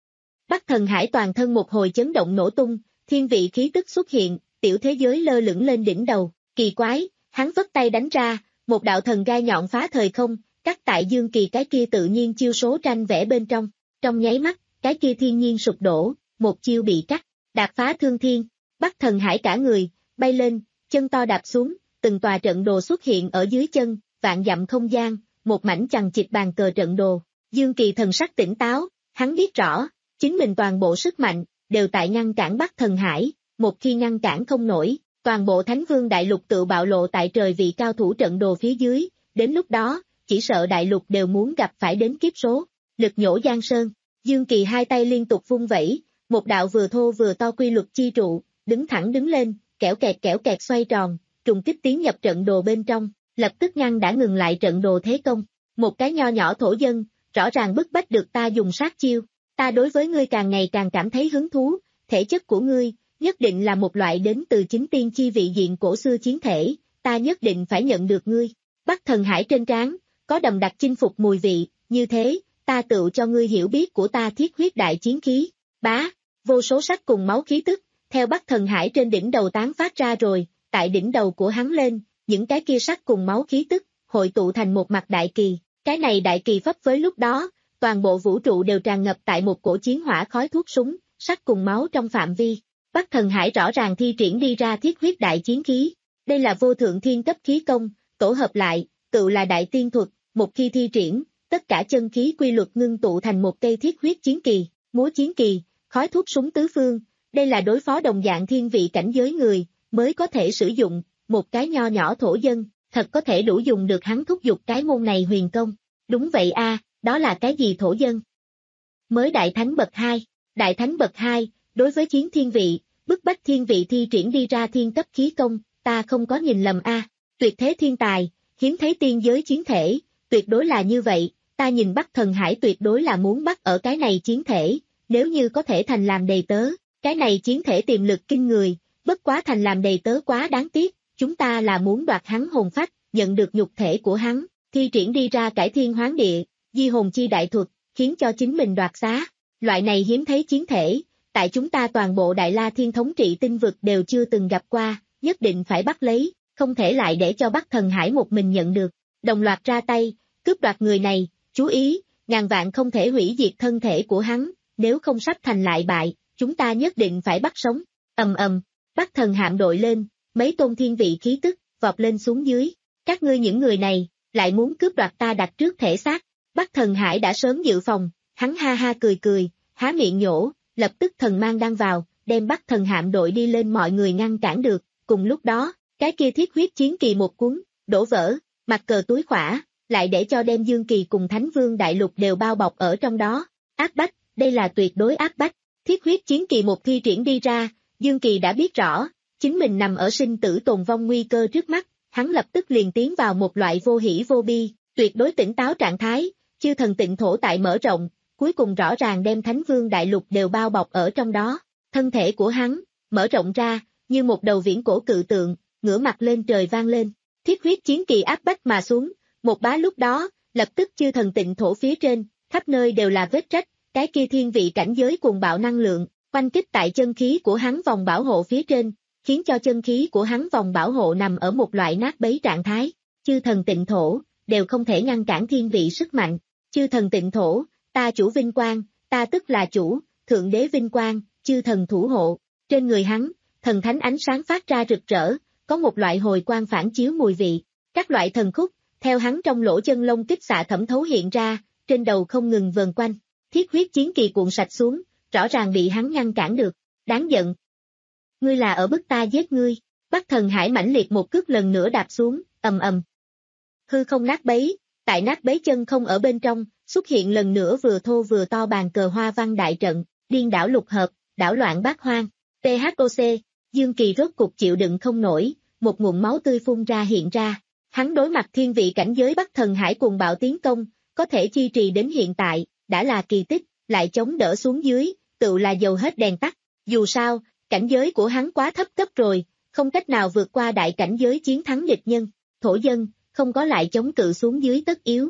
Speaker 2: Bắc Thần Hải toàn thân một hồi chấn động nổ tung, thiên vị khí tức xuất hiện, tiểu thế giới lơ lửng lên đỉnh đầu, kỳ quái, hắn vất tay đánh ra, một đạo thần gai nhọn phá thời không, cắt tại Dương Kỳ cái kia tự nhiên chiêu số tranh vẽ bên trong, trong nháy mắt, cái kia thiên nhiên sụp đổ, một chiêu bị cắt, đạp phá thương thiên. Bắc Thần Hải cả người, bay lên, chân to đạp xuống, từng tòa trận đồ xuất hiện ở dưới chân, vạn dặm không gian, một mảnh chằng chịt bàn cờ trận đồ. Dương Kỳ thần sắc tỉnh táo, hắn biết rõ, chính mình toàn bộ sức mạnh, đều tại ngăn cản Bắc Thần Hải, một khi ngăn cản không nổi, toàn bộ Thánh Vương Đại Lục tự bạo lộ tại trời vị cao thủ trận đồ phía dưới, đến lúc đó, chỉ sợ Đại Lục đều muốn gặp phải đến kiếp số. Lực nhổ Giang Sơn, Dương Kỳ hai tay liên tục vung vẩy, một đạo vừa thô vừa to quy luật chi trụ, đứng thẳng đứng lên, kẽo kẹt kẽo kẹt xoay tròn, trùng kích tiến nhập trận đồ bên trong, lập tức ngăn đã ngừng lại trận đồ thế công. Một cái nho nhỏ thổ dân, rõ ràng bức bách được ta dùng sát chiêu, ta đối với ngươi càng ngày càng cảm thấy hứng thú, thể chất của ngươi, nhất định là một loại đến từ chính tiên chi vị diện cổ xưa chiến thể, ta nhất định phải nhận được ngươi. Bắc Thần Hải trên trán, có đậm đặc chinh phục mùi vị, như thế, ta tự cho ngươi hiểu biết của ta thiết huyết đại chiến khí, bá, vô số sắc cùng máu khí tức, theo Bắc Thần Hải trên đỉnh đầu tán phát ra rồi, tại đỉnh đầu của hắn lên, những cái kia sắc cùng máu khí tức, hội tụ thành một mặt đại kỳ, cái này đại kỳ phấp với lúc đó, toàn bộ vũ trụ đều tràn ngập tại một cổ chiến hỏa khói thuốc súng, sắc cùng máu trong phạm vi. Bắc Thần Hải rõ ràng thi triển đi ra thiết huyết đại chiến khí, đây là vô thượng thiên cấp khí công, tổ hợp lại, tự là đại tiên thuật, một khi thi triển, tất cả chân khí quy luật ngưng tụ thành một cây thiết huyết chiến kỳ, múa chiến kỳ, khói thuốc súng tứ phương, đây là đối phó đồng dạng thiên vị cảnh giới người, mới có thể sử dụng, một cái nho nhỏ thổ dân, thật có thể đủ dùng được hắn thúc giục cái môn này huyền công. Đúng vậy a, đó là cái gì thổ dân? Mới đại thánh bậc hai, đại thánh bậc hai, đối với chiến thiên vị, bức bách thiên vị thi triển đi ra thiên cấp khí công, ta không có nhìn lầm a, tuyệt thế thiên tài, hiếm thấy tiên giới chiến thể, tuyệt đối là như vậy, ta nhìn Bắc Thần Hải tuyệt đối là muốn bắt ở cái này chiến thể, nếu như có thể thành làm đầy tớ, cái này chiến thể tiềm lực kinh người, bất quá thành làm đầy tớ quá đáng tiếc, chúng ta là muốn đoạt hắn hồn phách, nhận được nhục thể của hắn, thi triển đi ra cải thiên hoán địa, di hồn chi đại thuật, khiến cho chính mình đoạt xá, loại này hiếm thấy chiến thể, tại chúng ta toàn bộ Đại La Thiên thống trị tinh vực đều chưa từng gặp qua, nhất định phải bắt lấy, không thể lại để cho Bắc Thần Hải một mình nhận được, đồng loạt ra tay, cướp đoạt người này, chú ý, ngàn vạn không thể hủy diệt thân thể của hắn, nếu không sắp thành lại bại, chúng ta nhất định phải bắt sống, ầm ầm, Bắc Thần hạm đội lên, mấy tôn thiên vị khí tức, vọt lên xuống dưới, các ngươi những người này, lại muốn cướp đoạt ta đặt trước thể xác, Bắc Thần Hải đã sớm dự phòng, hắn ha ha cười cười, há miệng nhổ, lập tức thần mang đang vào, đem Bắc Thần hạm đội đi lên mọi người ngăn cản được, cùng lúc đó, cái kia thiết huyết chiến kỳ một cuốn, đổ vỡ, mặt cờ túi khỏa, lại để cho đem Dương Kỳ cùng Thánh Vương Đại Lục đều bao bọc ở trong đó, áp bách, đây là tuyệt đối áp bách, thiết huyết chiến kỳ một thi triển đi ra, Dương Kỳ đã biết rõ, chính mình nằm ở sinh tử tồn vong nguy cơ trước mắt, hắn lập tức liền tiến vào một loại vô hỉ vô bi, tuyệt đối tỉnh táo trạng thái, chư thần tịnh thổ tại mở rộng, cuối cùng rõ ràng đem Thánh Vương Đại Lục đều bao bọc ở trong đó, thân thể của hắn, mở rộng ra, như một đầu viễn cổ cự tượng, ngửa mặt lên trời vang lên, thiết huyết chiến kỳ áp bách mà xuống, một bá lúc đó, lập tức chư thần tịnh thổ phía trên, khắp nơi đều là vết rách, cái kia thiên vị cảnh giới cuồng bạo năng lượng, quanh kích tại chân khí của hắn vòng bảo hộ phía trên, khiến cho chân khí của hắn vòng bảo hộ nằm ở một loại nát bấy trạng thái, chư thần tịnh thổ, đều không thể ngăn cản thiên vị sức mạnh, chư thần tịnh thổ, ta chủ vinh quang, ta tức là chủ, thượng đế vinh quang, chư thần thủ hộ, trên người hắn, thần thánh ánh sáng phát ra rực rỡ, có một loại hồi quang phản chiếu mùi vị, các loại thần khúc, theo hắn trong lỗ chân lông kích xạ thẩm thấu hiện ra, trên đầu không ngừng vần quanh, thiết huyết chiến kỳ cuộn sạch xuống, rõ ràng bị hắn ngăn cản được, đáng giận. Ngươi là ở bức ta giết ngươi, Bắc Thần Hải mãnh liệt một cước lần nữa đạp xuống, ầm ầm. Hư không nát bấy, tại nát bấy chân không ở bên trong, xuất hiện lần nữa vừa thô vừa to bàn cờ hoa văn đại trận, điên đảo lục hợp, đảo loạn bát hoang. tê hát o xê, Dương Kỳ rốt cục chịu đựng không nổi, một nguồn máu tươi phun ra hiện ra. Hắn đối mặt thiên vị cảnh giới Bắc Thần Hải cuồng bạo tiến công, có thể chi trì đến hiện tại, đã là kỳ tích, lại chống đỡ xuống dưới, tự là dầu hết đèn tắt. Dù sao, cảnh giới của hắn quá thấp cấp rồi, không cách nào vượt qua đại cảnh giới chiến thắng địch nhân. Thổ dân, không có lại chống cự xuống dưới tất yếu.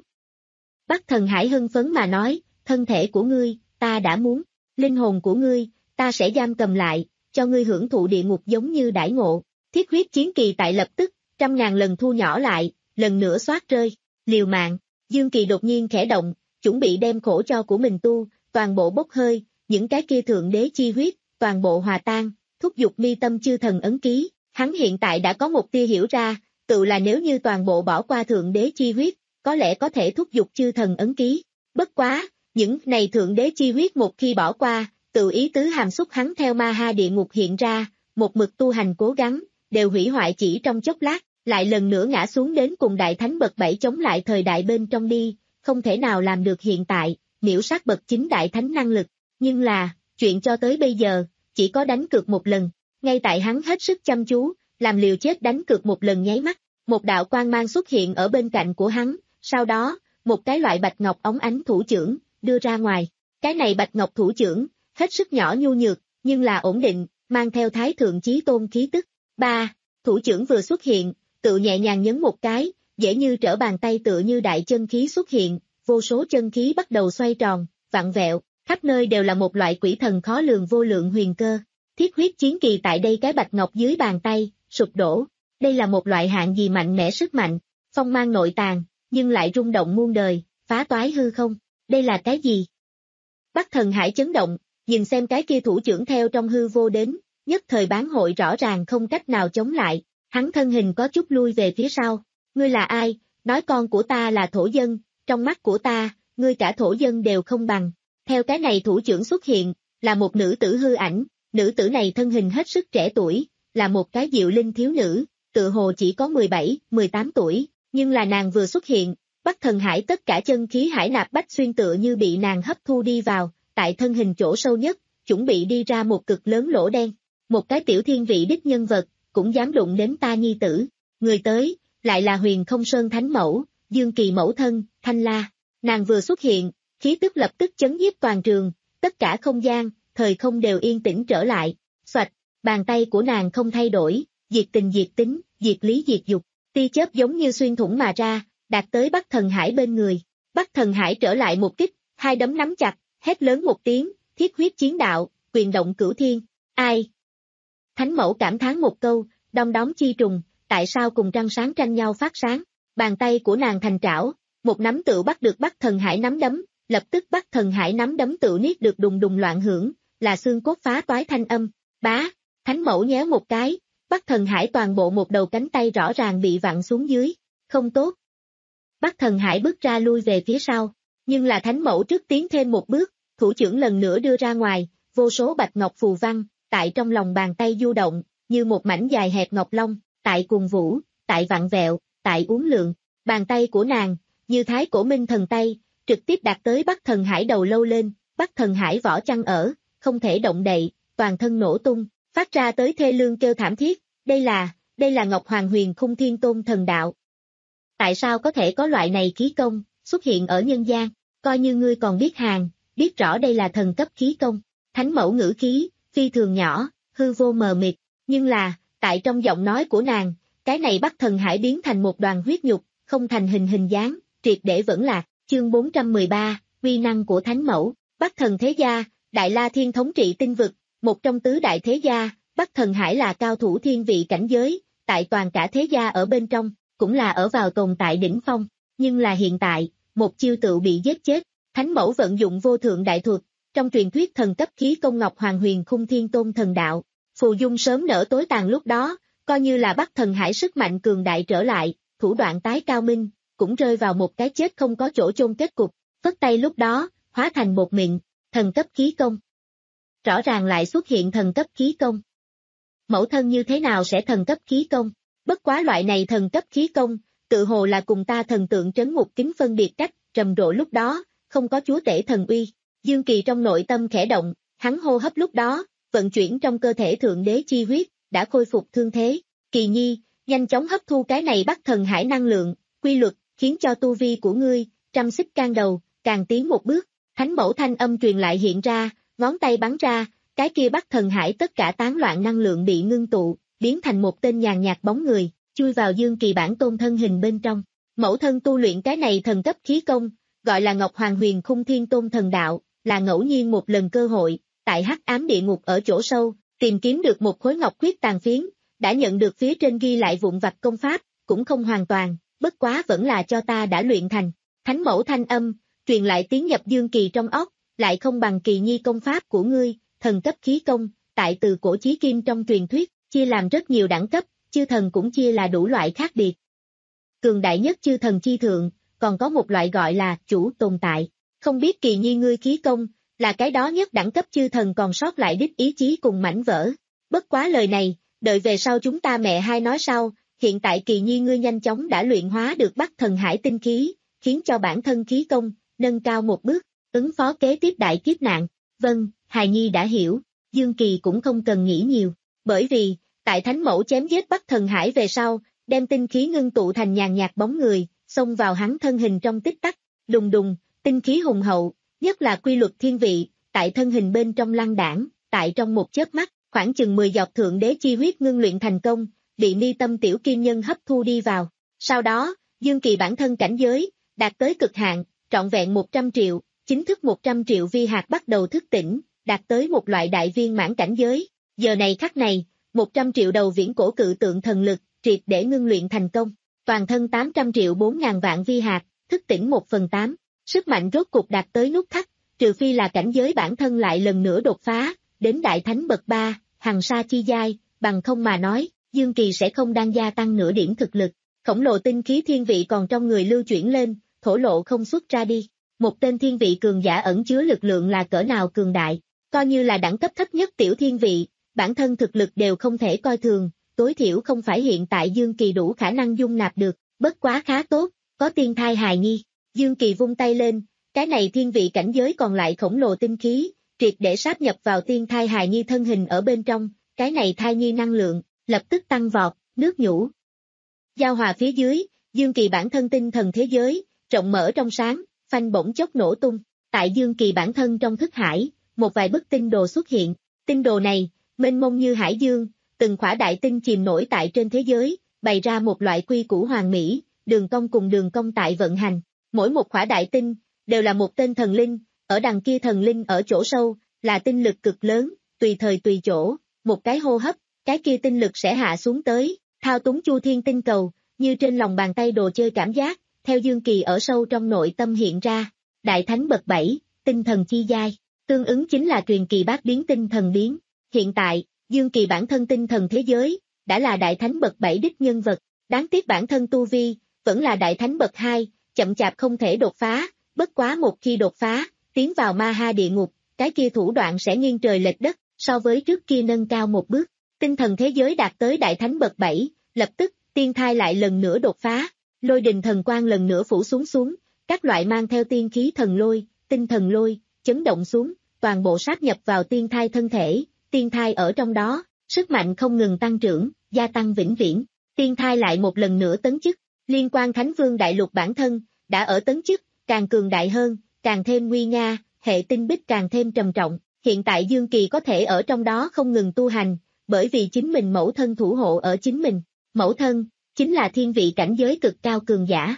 Speaker 2: Bắc Thần Hải hưng phấn mà nói, thân thể của ngươi, ta đã muốn, linh hồn của ngươi, ta sẽ giam cầm lại, cho ngươi hưởng thụ địa ngục giống như đãi ngộ. Thiết huyết chiến kỳ tại lập tức, trăm ngàn lần thu nhỏ lại, lần nữa xoát rơi, liều mạng. Dương Kỳ đột nhiên khẽ động, chuẩn bị đem khổ cho của mình tu, toàn bộ bốc hơi, những cái kia thượng đế chi huyết, toàn bộ hòa tan, thúc giục mi tâm chư thần ấn ký. Hắn hiện tại đã có một tia hiểu ra, tự là nếu như toàn bộ bỏ qua thượng đế chi huyết, có lẽ có thể thúc giục chư thần ấn ký. Bất quá, những này thượng đế chi huyết một khi bỏ qua, tự ý tứ hàm xúc hắn theo ma ha địa ngục hiện ra, một mực tu hành cố gắng, đều hủy hoại chỉ trong chốc lát, lại lần nữa ngã xuống đến cùng đại thánh bậc bảy chống lại thời đại bên trong đi, không thể nào làm được hiện tại, miễu sát bậc chính đại thánh năng lực. Nhưng là, chuyện cho tới bây giờ, chỉ có đánh cược một lần, ngay tại hắn hết sức chăm chú, làm liều chết đánh cược một lần nháy mắt, một đạo quang mang xuất hiện ở bên cạnh của hắn, sau đó, một cái loại bạch ngọc óng ánh thủ chưởng, đưa ra ngoài. Cái này bạch ngọc thủ chưởng, hết sức nhỏ nhu nhược, nhưng là ổn định, mang theo thái thượng chí tôn khí tức. Ba, thủ chưởng vừa xuất hiện, tự nhẹ nhàng nhấn một cái, dễ như trở bàn tay tựa như đại chân khí xuất hiện, vô số chân khí bắt đầu xoay tròn, vặn vẹo, khắp nơi đều là một loại quỷ thần khó lường vô lượng huyền cơ. Thiết huyết chiến kỳ tại đây cái bạch ngọc dưới bàn tay, sụp đổ. Đây là một loại hạng gì mạnh mẽ sức mạnh, phong mang nội tàng, nhưng lại rung động muôn đời, phá toái hư không. Đây là cái gì? Bắc Thần Hải chấn động, nhìn xem cái kia thủ trưởng theo trong hư vô đến, nhất thời bán hội rõ ràng không cách nào chống lại, hắn thân hình có chút lui về phía sau. Ngươi là ai? Nói con của ta là thổ dân, trong mắt của ta, ngươi cả thổ dân đều không bằng. Theo cái này thủ trưởng xuất hiện, là một nữ tử hư ảnh, nữ tử này thân hình hết sức trẻ tuổi, là một cái diệu linh thiếu nữ, tự hồ chỉ có mười bảy, mười tám tuổi, nhưng là nàng vừa xuất hiện, Bắc Thần Hải tất cả chân khí hải nạp bách xuyên tựa như bị nàng hấp thu đi vào, tại thân hình chỗ sâu nhất, chuẩn bị đi ra một cực lớn lỗ đen. Một cái tiểu thiên vị đích nhân vật, cũng dám đụng đến ta nhi tử. Người tới, lại là Huyền Không Sơn Thánh Mẫu, Dương Kỳ mẫu thân, Thanh La. Nàng vừa xuất hiện, khí tức lập tức chấn nhiếp toàn trường, tất cả không gian, thời không đều yên tĩnh trở lại. Xoạch, bàn tay của nàng không thay đổi, diệt tình diệt tính, diệt lý diệt dục, tia chớp giống như xuyên thủng mà ra, đạt tới Bắc Thần Hải bên người. Bắc Thần Hải trở lại một kích, hai đấm nắm chặt, hét lớn một tiếng, thiết huyết chiến đạo, quyền động cửu thiên. Ai? Thánh Mẫu cảm thán một câu, đom đóm chi trùng, tại sao cùng trăng sáng tranh nhau phát sáng? Bàn tay của nàng thành trảo, một nắm tựu bắt được Bắc Thần Hải nắm đấm, lập tức Bắc Thần Hải nắm đấm tựu niết được đùng đùng loạn hưởng, là xương cốt phá toái thanh âm. Bá, Thánh Mẫu nhéo một cái, Bắc Thần Hải toàn bộ một đầu cánh tay rõ ràng bị vặn xuống dưới. Không tốt. Bắc Thần Hải bước ra lui về phía sau, nhưng là Thánh Mẫu trước tiến thêm một bước, thủ trưởng lần nữa đưa ra ngoài, vô số bạch ngọc phù văn, tại trong lòng bàn tay du động, như một mảnh dài hẹp ngọc long, tại cuồng vũ, tại vặn vẹo, tại uốn lượn. Bàn tay của nàng, như thái cổ minh thần tay, trực tiếp đạt tới Bắc Thần Hải đầu lâu lên, Bắc Thần Hải vỏ chăn ở, không thể động đậy, toàn thân nổ tung, phát ra tới thê lương kêu thảm thiết. Đây là, đây là Ngọc Hoàng Huyền Khung Thiên Tôn thần đạo. Tại sao có thể có loại này khí công, xuất hiện ở nhân gian, coi như ngươi còn biết hàng, biết rõ đây là thần cấp khí công. Thánh Mẫu ngữ khí, phi thường nhỏ, hư vô mờ mịt, nhưng là, tại trong giọng nói của nàng, cái này Bắc Thần Hải biến thành một đoàn huyết nhục, không thành hình hình dáng, triệt để vẫn lạc. Chương bốn trăm mười ba, uy năng của Thánh Mẫu. Bắc Thần thế gia, Đại La Thiên thống trị tinh vực, một trong tứ đại thế gia, Bắc Thần Hải là cao thủ thiên vị cảnh giới, tại toàn cả thế gia ở bên trong, cũng là ở vào tồn tại đỉnh phong, nhưng là hiện tại, một chiêu tự bị giết chết. Thánh Mẫu vận dụng vô thượng đại thuật, trong truyền thuyết thần cấp khí công Ngọc Hoàng Huyền Khung Thiên Tôn thần đạo, phù dung sớm nở tối tàn lúc đó, coi như là Bắc Thần Hải sức mạnh cường đại trở lại, thủ đoạn tái cao minh, cũng rơi vào một cái chết không có chỗ chôn kết cục, phất tay lúc đó, hóa thành một mịn, thần cấp khí công. Rõ ràng lại xuất hiện thần cấp khí công. Mẫu thân như thế nào sẽ thần cấp khí công? Bất quá loại này thần cấp khí công, tự hồ là cùng ta thần tượng trấn ngục kính phân biệt cách, trầm rộ lúc đó, không có chúa tể thần uy. Dương Kỳ trong nội tâm khẽ động, hắn hô hấp lúc đó, vận chuyển trong cơ thể thượng đế chi huyết, đã khôi phục thương thế. Kỳ nhi, nhanh chóng hấp thu cái này Bắc Thần Hải năng lượng, quy luật, khiến cho tu vi của ngươi, trăm xích can đầu, càng tiến một bước. Thánh mẫu thanh âm truyền lại hiện ra, ngón tay bắn ra, cái kia Bắc Thần Hải tất cả tán loạn năng lượng bị ngưng tụ, biến thành một tên nhàn nhạt bóng người, chui vào Dương Kỳ bản tôn thân hình bên trong. Mẫu thân tu luyện cái này thần cấp khí công, gọi là Ngọc Hoàng Huyền Khung Thiên Tôn Thần Đạo, là ngẫu nhiên một lần cơ hội, tại hắc ám địa ngục ở chỗ sâu, tìm kiếm được một khối ngọc khuyết tàn phiến, đã nhận được phía trên ghi lại vụn vặt công pháp, cũng không hoàn toàn, bất quá vẫn là cho ta đã luyện thành. Thánh mẫu thanh âm, truyền lại tiến nhập Dương Kỳ trong óc, lại không bằng Kỳ nhi công pháp của ngươi, thần cấp khí công, tại từ cổ chí kim trong truyền thuyết, chia làm rất nhiều đẳng cấp, chư thần cũng chia là đủ loại khác biệt. Cường đại nhất chư thần chi thượng, còn có một loại gọi là chủ tồn tại. Không biết Kỳ nhi ngươi khí công, là cái đó nhất đẳng cấp chư thần còn sót lại đích ý chí cùng mảnh vỡ. Bất quá lời này, đợi về sau chúng ta mẹ hai nói sau, hiện tại Kỳ nhi ngươi nhanh chóng đã luyện hóa được Bắc Thần Hải tinh khí, khiến cho bản thân khí công, nâng cao một bước, ứng phó kế tiếp đại kiếp nạn. Vâng, hài nhi đã hiểu, Dương Kỳ cũng không cần nghĩ nhiều, bởi vì, tại Thánh Mẫu chém giết Bắc Thần Hải về sau, đem tinh khí ngưng tụ thành nhàn nhạt bóng người, xông vào hắn thân hình trong tích tắc, đùng đùng, tinh khí hùng hậu, nhất là quy luật thiên vị, tại thân hình bên trong lăng đảng, tại trong một chớp mắt, khoảng chừng mười giọt thượng đế chi huyết ngưng luyện thành công, bị mi tâm tiểu kim nhân hấp thu đi vào. Sau đó, Dương Kỳ bản thân cảnh giới, đạt tới cực hạn, trọn vẹn một trăm triệu, chính thức một trăm triệu vi hạt bắt đầu thức tỉnh, đạt tới một loại đại viên mãn cảnh giới. Giờ này khắc này, một trăm triệu đầu viễn cổ cự tượng thần lực, triệt để ngưng luyện thành công. Toàn thân tám trăm triệu bốn ngàn vạn vi hạt, thức tỉnh một phần tám. Sức mạnh rốt cục đạt tới nút thắt, trừ phi là cảnh giới bản thân lại lần nữa đột phá, đến đại thánh bậc ba, hằng sa chi giai, bằng không mà nói, Dương Kỳ sẽ không đang gia tăng nửa điểm thực lực. Khổng lồ tinh khí thiên vị còn trong người lưu chuyển lên, thổ lộ không xuất ra đi. Một tên thiên vị cường giả ẩn chứa lực lượng là cỡ nào cường đại, coi như là đẳng cấp thấp nhất tiểu thiên vị, bản thân thực lực đều không thể coi thường, tối thiểu không phải hiện tại Dương Kỳ đủ khả năng dung nạp được, bất quá khá tốt, có tiên thai hài nhi. Dương Kỳ vung tay lên, cái này thiên vị cảnh giới còn lại khổng lồ tinh khí, triệt để sáp nhập vào tiên thai hài nhi thân hình ở bên trong, cái này thai nhi năng lượng, lập tức tăng vọt, nước nhũ. Giao hòa phía dưới, Dương Kỳ bản thân tinh thần thế giới, rộng mở trong sáng, phanh bỗng chốc nổ tung, tại Dương Kỳ bản thân trong thức hải, một vài bức tinh đồ xuất hiện, tinh đồ này, mênh mông như hải dương, từng khỏa đại tinh chìm nổi tại trên thế giới, bày ra một loại quy củ hoàn mỹ, đường cong cùng đường cong tại vận hành, mỗi một khỏa đại tinh, đều là một tên thần linh, ở đằng kia thần linh ở chỗ sâu, là tinh lực cực lớn, tùy thời tùy chỗ, một cái hô hấp, cái kia tinh lực sẽ hạ xuống tới, thao túng chu thiên tinh cầu, như trên lòng bàn tay đồ chơi cảm giác, theo Dương Kỳ ở sâu trong nội tâm hiện ra, đại thánh bậc bảy, tinh thần chi giai, tương ứng chính là truyền kỳ bát biến tinh thần biến, hiện tại, Dương Kỳ bản thân tinh thần thế giới, đã là đại thánh bậc bảy đích nhân vật, đáng tiếc bản thân tu vi, vẫn là đại thánh bậc hai, chậm chạp không thể đột phá, bất quá một khi đột phá, tiến vào ma ha địa ngục, cái kia thủ đoạn sẽ nghiêng trời lệch đất, so với trước kia nâng cao một bước, tinh thần thế giới đạt tới đại thánh bậc bảy, lập tức, tiên thai lại lần nữa đột phá, lôi đình thần quang lần nữa phủ xuống xuống, các loại mang theo tiên khí thần lôi, tinh thần lôi, chấn động xuống, toàn bộ sát nhập vào tiên thai thân thể, tiên thai ở trong đó, sức mạnh không ngừng tăng trưởng, gia tăng vĩnh viễn, tiên thai lại một lần nữa tấn chức, liên quan Thánh Vương Đại Lục bản thân, đã ở tấn chức, càng cường đại hơn, càng thêm nguy nga, hệ tinh bích càng thêm trầm trọng, hiện tại Dương Kỳ có thể ở trong đó không ngừng tu hành, bởi vì chính mình mẫu thân thủ hộ ở chính mình, mẫu thân, chính là thiên vị cảnh giới cực cao cường giả.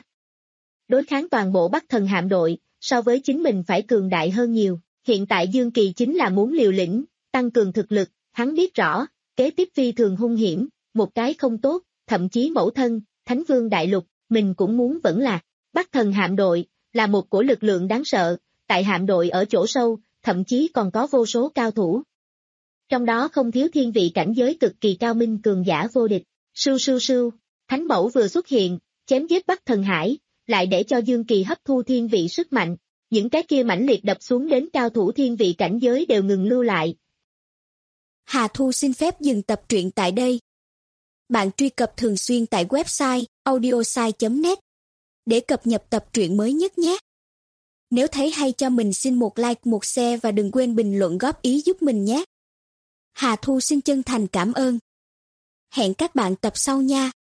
Speaker 2: Đối kháng toàn bộ Bắc Thần hạm đội, so với chính mình phải cường đại hơn nhiều, hiện tại Dương Kỳ chính là muốn liều lĩnh, tăng cường thực lực, hắn biết rõ, kế tiếp phi thường hung hiểm, một cái không tốt, thậm chí mẫu thân, Thánh Vương Đại Lục, mình cũng muốn vẫn là, Bắc Thần hạm đội, là một cổ lực lượng đáng sợ, tại hạm đội ở chỗ sâu, thậm chí còn có vô số cao thủ. Trong đó không thiếu thiên vị cảnh giới cực kỳ cao minh cường giả vô địch, sưu sưu sưu, Thánh Mẫu vừa xuất hiện, chém giết Bắc Thần Hải, lại để cho Dương Kỳ hấp thu thiên vị sức mạnh, những cái kia mãnh liệt đập xuống đến cao thủ thiên vị cảnh giới đều ngừng lưu lại.
Speaker 3: Hà Thu xin phép dừng tập truyện tại đây. bạn truy cập thường xuyên tại website audiosai chấm net để cập nhật tập truyện mới nhất nhé. Nếu thấy hay cho mình xin một like, một share và đừng quên bình luận góp ý giúp mình nhé. Hà Thu xin chân thành cảm ơn. Hẹn các bạn tập sau nha.